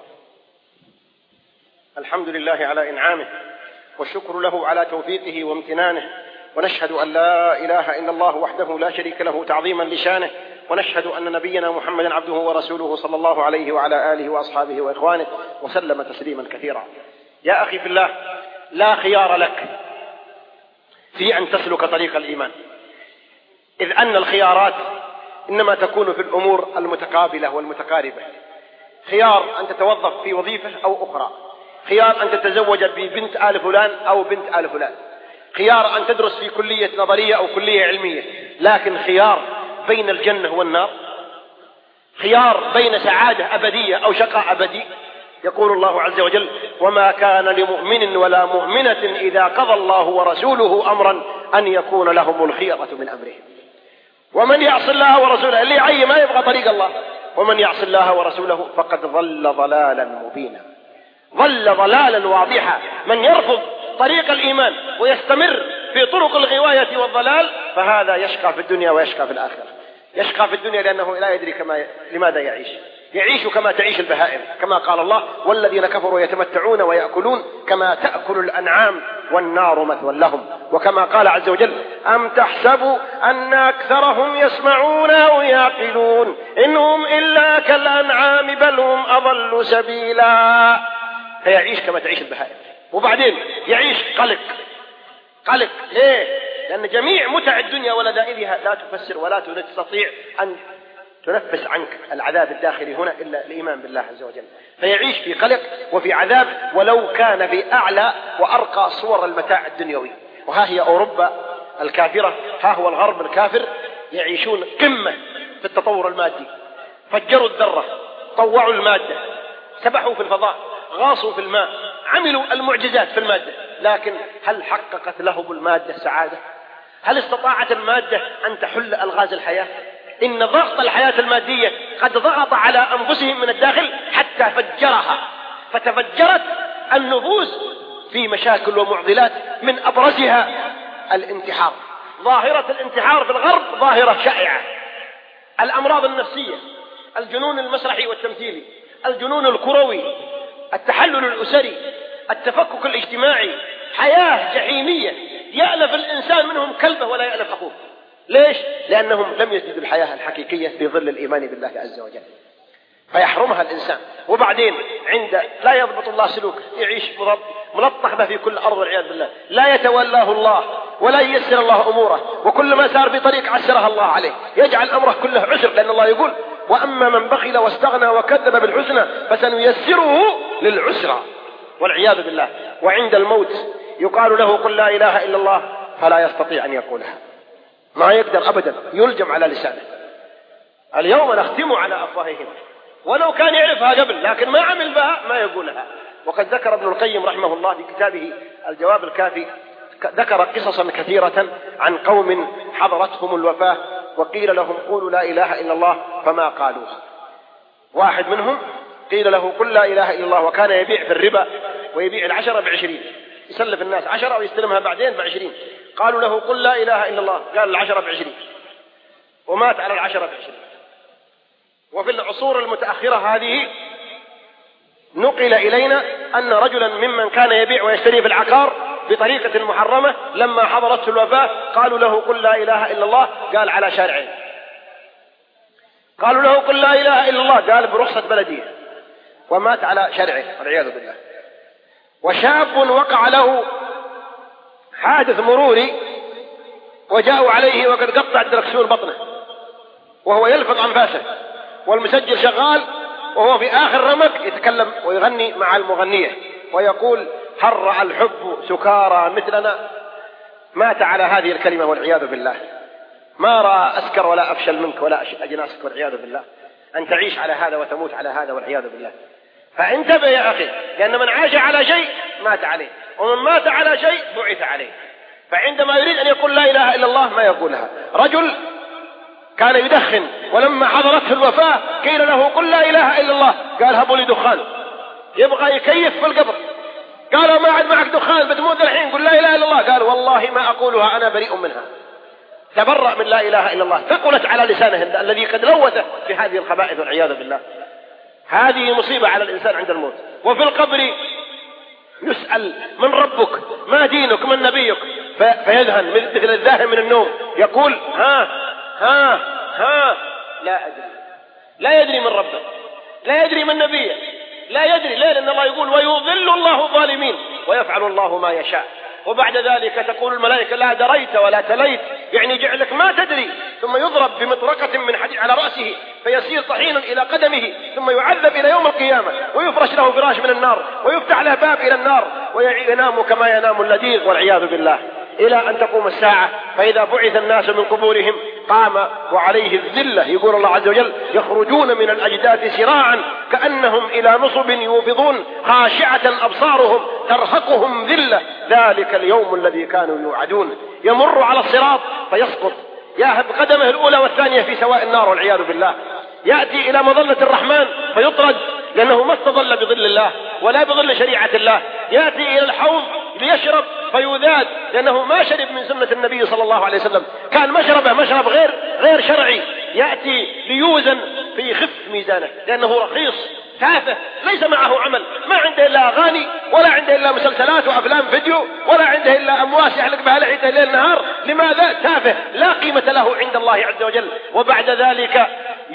الحمد لله على إنعامه والشكر له على توفيقه وامتنانه، ونشهد أن لا إله إلا الله وحده لا شريك له تعظيما لشانه، ونشهد أن نبينا محمدا عبده ورسوله صلى الله عليه وعلى آله وأصحابه وإخوانه وسلم تسليما كثيرا. يا أخي في الله، لا خيار لك في أن تسلك طريق الإيمان، إذ أن الخيارات إنما تكون في الأمور المتقابلة والمتقاربة. خيار أن تتوظف في وظيفة أو أخرى، خيار أن تتزوج ببنت آل فلان أو بنت آل فلان، خيار أن تدرس في كلية نظرية أو كلية علمية، لكن خيار بين الجنة والنار، خيار بين سعادة أبدية أو شقاء أبدي. يقول الله عز وجل وما كان لمؤمن ولا مؤمنة إذا قضى الله ورسوله أمرا أن يكون لهم الخيرة من أمرهم ومن يعص الله ورسوله، اللي عي ما يبغى طريق الله، ومن يعص الله ورسوله فقد ضل ضلالا مبينا، ضل ضلالا واضحا. من يرفض طريق الإيمان ويستمر في طرق الغواية والضلال فهذا يشقى في الدنيا ويشقى في الآخرة. يشقى في الدنيا لأنه لا يدري لماذا يعيش كما تعيش البهائم، كما قال الله والذين كفروا يتمتعون ويأكلون كما تأكل الأنعام والنار مثوى لهم. وكما قال عز وجل أم تحسبوا أن أكثرهم يسمعون أو يعقلون إنهم إلا كالأنعام بل هم أضل سبيلا. فيعيش كما تعيش البهائم، وبعدين يعيش قلق. ليه؟ لأن جميع متع الدنيا ولذائذها لا تفسر ولا تستطيع أن تنفس عنك العذاب الداخلي هنا إلا الإيمان بالله عز وجل. فيعيش في قلق وفي عذاب ولو كان في أعلى وأرقى صور المتاع الدنيوي. وها هي أوروبا الكافرة، ها هو الغرب الكافر، يعيشون قمة في التطور المادي، فجروا الذرة، طوعوا المادة، سبحوا في الفضاء، غاصوا في الماء، عملوا المعجزات في المادة، لكن هل حققت لهم المادة سعادة؟ هل استطاعت المادة أن تحل ألغاز الحياة؟ إن ضغط الحياة المادية قد ضغط على أنفسهم من الداخل حتى فجرها، فتفجرت النفوس في مشاكل ومعضلات، من أبرزها الانتحار. ظاهرة الانتحار في الغرب ظاهرة شائعة. الأمراض النفسية، الجنون المسرحي والتمثيلي، الجنون الكروي، التحلل الأسري، التفكك الاجتماعي، حياة جحيمية يألف الإنسان منهم كلبه ولا يألف أخوه. ليش؟ لأنهم لم يجدوا الحياة الحقيقية في ظل الإيمان بالله عز وجل، فيحرمها الإنسان. وبعدين لا يضبط الله سلوكه، يعيش ملطخ به في كل أرض والعياذ بالله، لا يتولاه الله ولا ييسر الله أموره، وكل ما سار في طريق عسرها الله عليه، يجعل أمره كله عسر، لأن الله يقول وأما من بخل واستغنى وكذب بالحسنى فسنيسره للعسرى والعياذ بالله. وعند الموت يقال له قل لا إله إلا الله فلا يستطيع أن يقولها، ما يقدر أبدا، يلجم على لسانه. اليوم نختم على أفواههم، ولو كان يعرفها قبل لكن ما عمل بها ما يقولها. وقد ذكر ابن القيم رحمه الله في كتابه الجواب الكافي، ذكر قصصا كثيرة عن قوم حضرتهم الوفاة وقيل لهم قولوا لا إله إلا الله فما قالوها. واحد منهم قيل له قل لا إله إلا الله، وكان يبيع في الربا ويبيع 10 ب20، يسلف الناس 10 ويستلمها بعدين ب20. قالوا له قل لا إله إلا الله، قال 10 ب20 ومات على 10 ب20. وفي العصور المتأخرة هذه نقل إلينا أن رجلا ممن كان يبيع ويشتري في العقار بطريقة محرمة لما حضرته الوفاة قالوا له قل لا إله إلا الله، قال على شارعين. قالوا له قل لا إله إلا الله، قال برخصة بلدية، ومات على شارعين والعياذ بالله. وشاب وقع له حادث مروري وجاءوا عليه وقد قطع الدركسون بطنه وهو يلفظ أنفاسه، والمسجل شغال وهو في آخر رمق يتكلم ويغني مع المغنية ويقول هرع الحب سكارى مثلنا. مات على هذه الكلمة والعياذ بالله. ما رأى أسكر ولا أفشل منك ولا أجناسك والعياذ بالله، أن تعيش على هذا وتموت على هذا والعياذ بالله. فانتبه يا أخي، لأن من عاش على شيء مات عليه، ومن مات على شيء بعث عليه. فعندما يريد أن يقول لا إله إلا الله ما يقولها. رجل كان يدخن ولما حضرته الوفاة قيل له قل لا إله إلا الله، قال هبوا لي دخان، يبغى يكيف في القبر. قالوا ما عاد معك دخان بتموت الحين قل لا إله إلا الله، قال والله ما أقولها أنا بريء منها. تبرأ من لا إله إلا الله، ثقلت على لسانه الذي قد لوثه بهذه الخبائث والعياذ بالله. هذه مصيبة على الإنسان عند الموت. وفي القبر يسأل من ربك، ما دينك، من نبيك، فيذهن مثل الذاهن من النوم يقول ها لا أدري. لا يدري من ربه، لا يدري من نبيه، لا يدري. ليه؟ لأن الله يقول ويضل الله الظالمين ويفعل الله ما يشاء. وبعد ذلك تقول الملائكة لا دريت ولا تليت، يعني جعلك ما تدري. ثم يضرب بمطرقة من حديد على رأسه فيصير طحينا إلى قدمه، ثم يعذب إلى يوم القيامة ويفرش له فراش من النار ويفتح له باب إلى النار وينام كما ينام اللديغ والعياذ بالله إلى أن تقوم الساعة. فإذا بعث الناس من قبورهم قام وعليه الذلة، يقول الله عز وجل يخرجون من الأجداث سراعا كأنهم إلى نصب يوفضون خاشعة أبصارهم ترهقهم ذلة ذلك اليوم الذي كانوا يوعدون. يمر على الصراط فيسقط، يهب قدمه الأولى والثانية في سواء النار والعياذ بالله. يأتي إلى مظلة الرحمن فيطرد لأنه ما استظل بظل الله ولا بظل شريعة الله. يأتي إلى الحوض ليشرب فيذاد لأنه ما شرب من سنة النبي صلى الله عليه وسلم، كان مشرب غير شرعي. يأتي ليوزن فيخف ميزانه لأنه رخيص تافه ليس معه عمل، ما عنده إلا أغاني ولا عنده إلا مسلسلات وأفلام فيديو ولا عنده إلا أمواس يحلق بها لحيته ليل نهار. لماذا؟ تافه لا قيمة له عند الله عز وجل. وبعد ذلك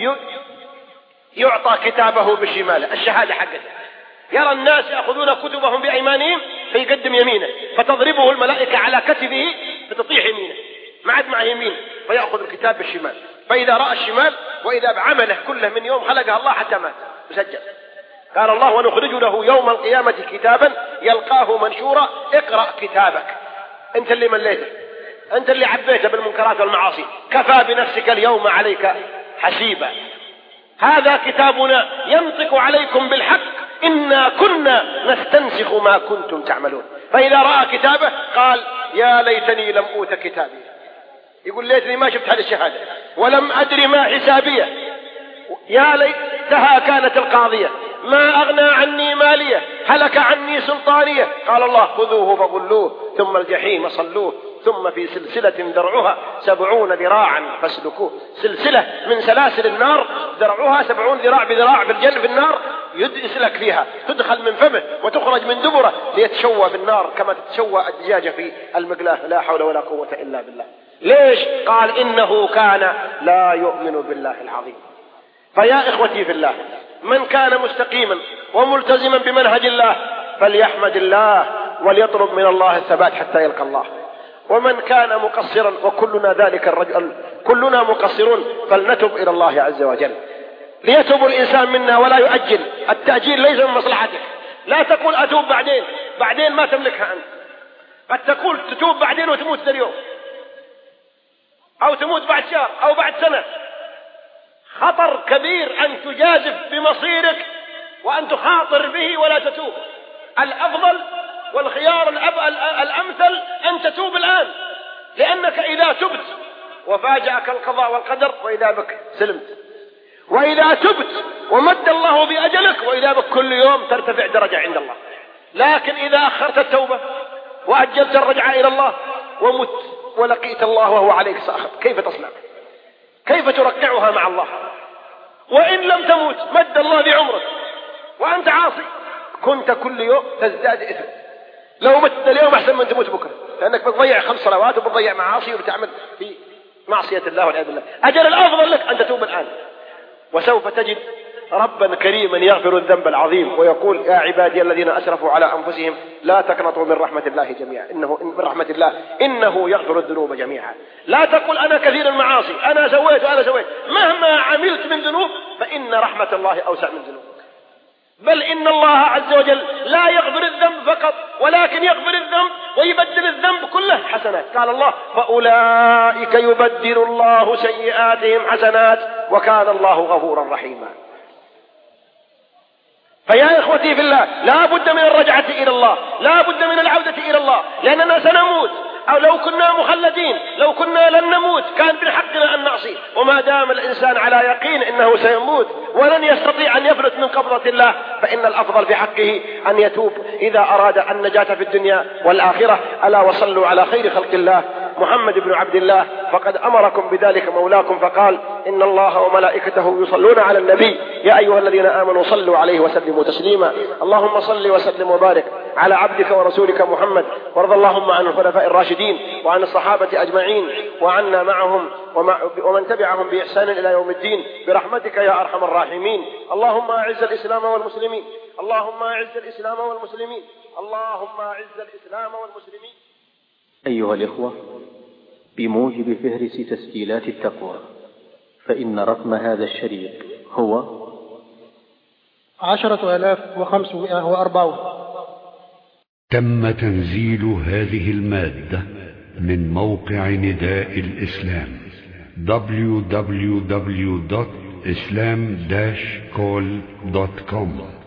يعطى كتابه بشماله، الشهادة حقته. يرى الناس يأخذون كتبهم بأيمانهم فيقدم يمينه فتضربه الملائكة على كتفه فتطيح يمينه، ما عاد مع يمين، فيأخذ الكتاب بالشمال. فإذا رأى الشمال وإذا بعمله كله من يوم خلقها الله حتى مات مسجل. قال الله ونخرج له يوم القيامة كتابا يلقاه منشورا اقرأ كتابك. أنت اللي مليته، أنت اللي عبيته بالمنكرات والمعاصي، كفى بنفسك اليوم عليك حسيبا. هذا كتابنا ينطق عليكم بالحق إنا كنا نستنسخ ما كنتم تعملون. فإذا رأى كتابه قال يا ليتني لم أوت كتابي، يقول ليتني ما شفت هذه الشهادة ولم أدري ما حسابية، يا ليتها كانت القاضية ما أغنى عني مالية هلك عني سلطانية. قال الله خذوه فغلوه ثم الجحيم صلوه ثم في سلسلة ذرعها 70 ذراعا فاسلكوه. سلسلة من سلاسل النار ذرعها 70 ذراع بذراع في الجنة في النار يسلك فيها، تدخل من فمه وتخرج من دبره ليتشوى في النار كما تتشوى الدجاجة في المقلاة. لا حول ولا قوة إلا بالله. ليش؟ قال إنه كان لا يؤمن بالله العظيم. فيا إخوتي في الله، من كان مستقيما وملتزما بمنهج الله فليحمد الله وليطلب من الله الثبات حتى يلقى الله. ومن كان مقصرا، وكلنا ذلك الرجل، كلنا مقصرون، فلنتب إلى الله عز وجل. ليتوب الإنسان منا ولا يؤجل. التأجيل ليس من مصلحتك. لا تقول أتوب بعدين ما تملكها أنت. قد تقول تتوب بعدين وتموت اليوم، أو تموت بعد شهر أو بعد سنة. خطر كبير أن تجازف بمصيرك وأن تخاطر به ولا تتوب. الأفضل والخيار الأمثل أن تتوب الآن، لأنك إذا تبت وفاجأك القضاء والقدر وإذا بك سلمت، وإذا تبت ومد الله بأجلك وإذا بك كل يوم ترتفع درجة عند الله. لكن إذا أخرت التوبة وأجلت الرجعة إلى الله ومت ولقيت الله وهو عليك ساخط، كيف تصنع؟ كيف ترقعها مع الله؟ وإن لم تموت مد الله بعمرك وأنت عاصي، كنت كل يوم تزداد إثم. لو مت اليوم أحسن من تموت بكرة، لأنك بتضيع 5 صلوات وبتضيع معاصي وبتعمل في معصية الله والعياذ بالله. أجل الأفضل لك أن تتوب الآن، وسوف تجد ربا كريما يغفر الذنب العظيم ويقول يا عبادي الذين أسرفوا على أنفسهم لا تقنطوا من رحمة الله جميعا، من رحمة الله إنه يغفر الذنوب جميعا. لا تقل أنا كثير المعاصي، أنا سويت وأنا سويت. مهما عملت من ذنوب فإن رحمة الله أوسع من ذنوبك. بل إن الله عز وجل لا يغفر الذنب فقط، ولكن يغفر الذنب ويبدل الذنب كله حسنات. قال الله فأولئك يبدل الله سيئاتهم حسنات وكان الله غفورا رحيما. فيا إخوتي في الله، لا بد من الرجعة إلى الله، لا بد من العودة إلى الله، لأننا سنموت. أو لو كنا مخلدين، لو كنا لن نموت كان من حقنا أن نعصي. وما دام الإنسان على يقين إنه سيموت ولن يستطيع أن يفلت من قبضة الله، فإن الأفضل في حقه أن يتوب إذا أراد النجاة في الدنيا والآخرة. ألا وصلوا على خير خلق الله محمد بن عبد الله، فقد أمركم بذلك مولاكم فقال إن الله وملائكته يصلون على النبي يا أيها الذين آمنوا صلوا عليه وسلموا تسليما. اللهم صل وسلم وبارك على عبدك ورسولك محمد، وارض اللهم عن الخلفاء الراشدين وعن الصحابة أجمعين وعنا معهم ومن تبعهم بإحسان إلى يوم الدين برحمتك يا أرحم الراحمين. اللهم أعز الإسلام والمسلمين، اللهم أعز الإسلام والمسلمين، اللهم أعز الإسلام والمسلمين. أيها الإخوة، بموجب فهرس تسجيلات التقوى فإن رقم هذا الشريط هو 10,540. تم تنزيل هذه المادة من موقع نداء الإسلام www.islam-call.com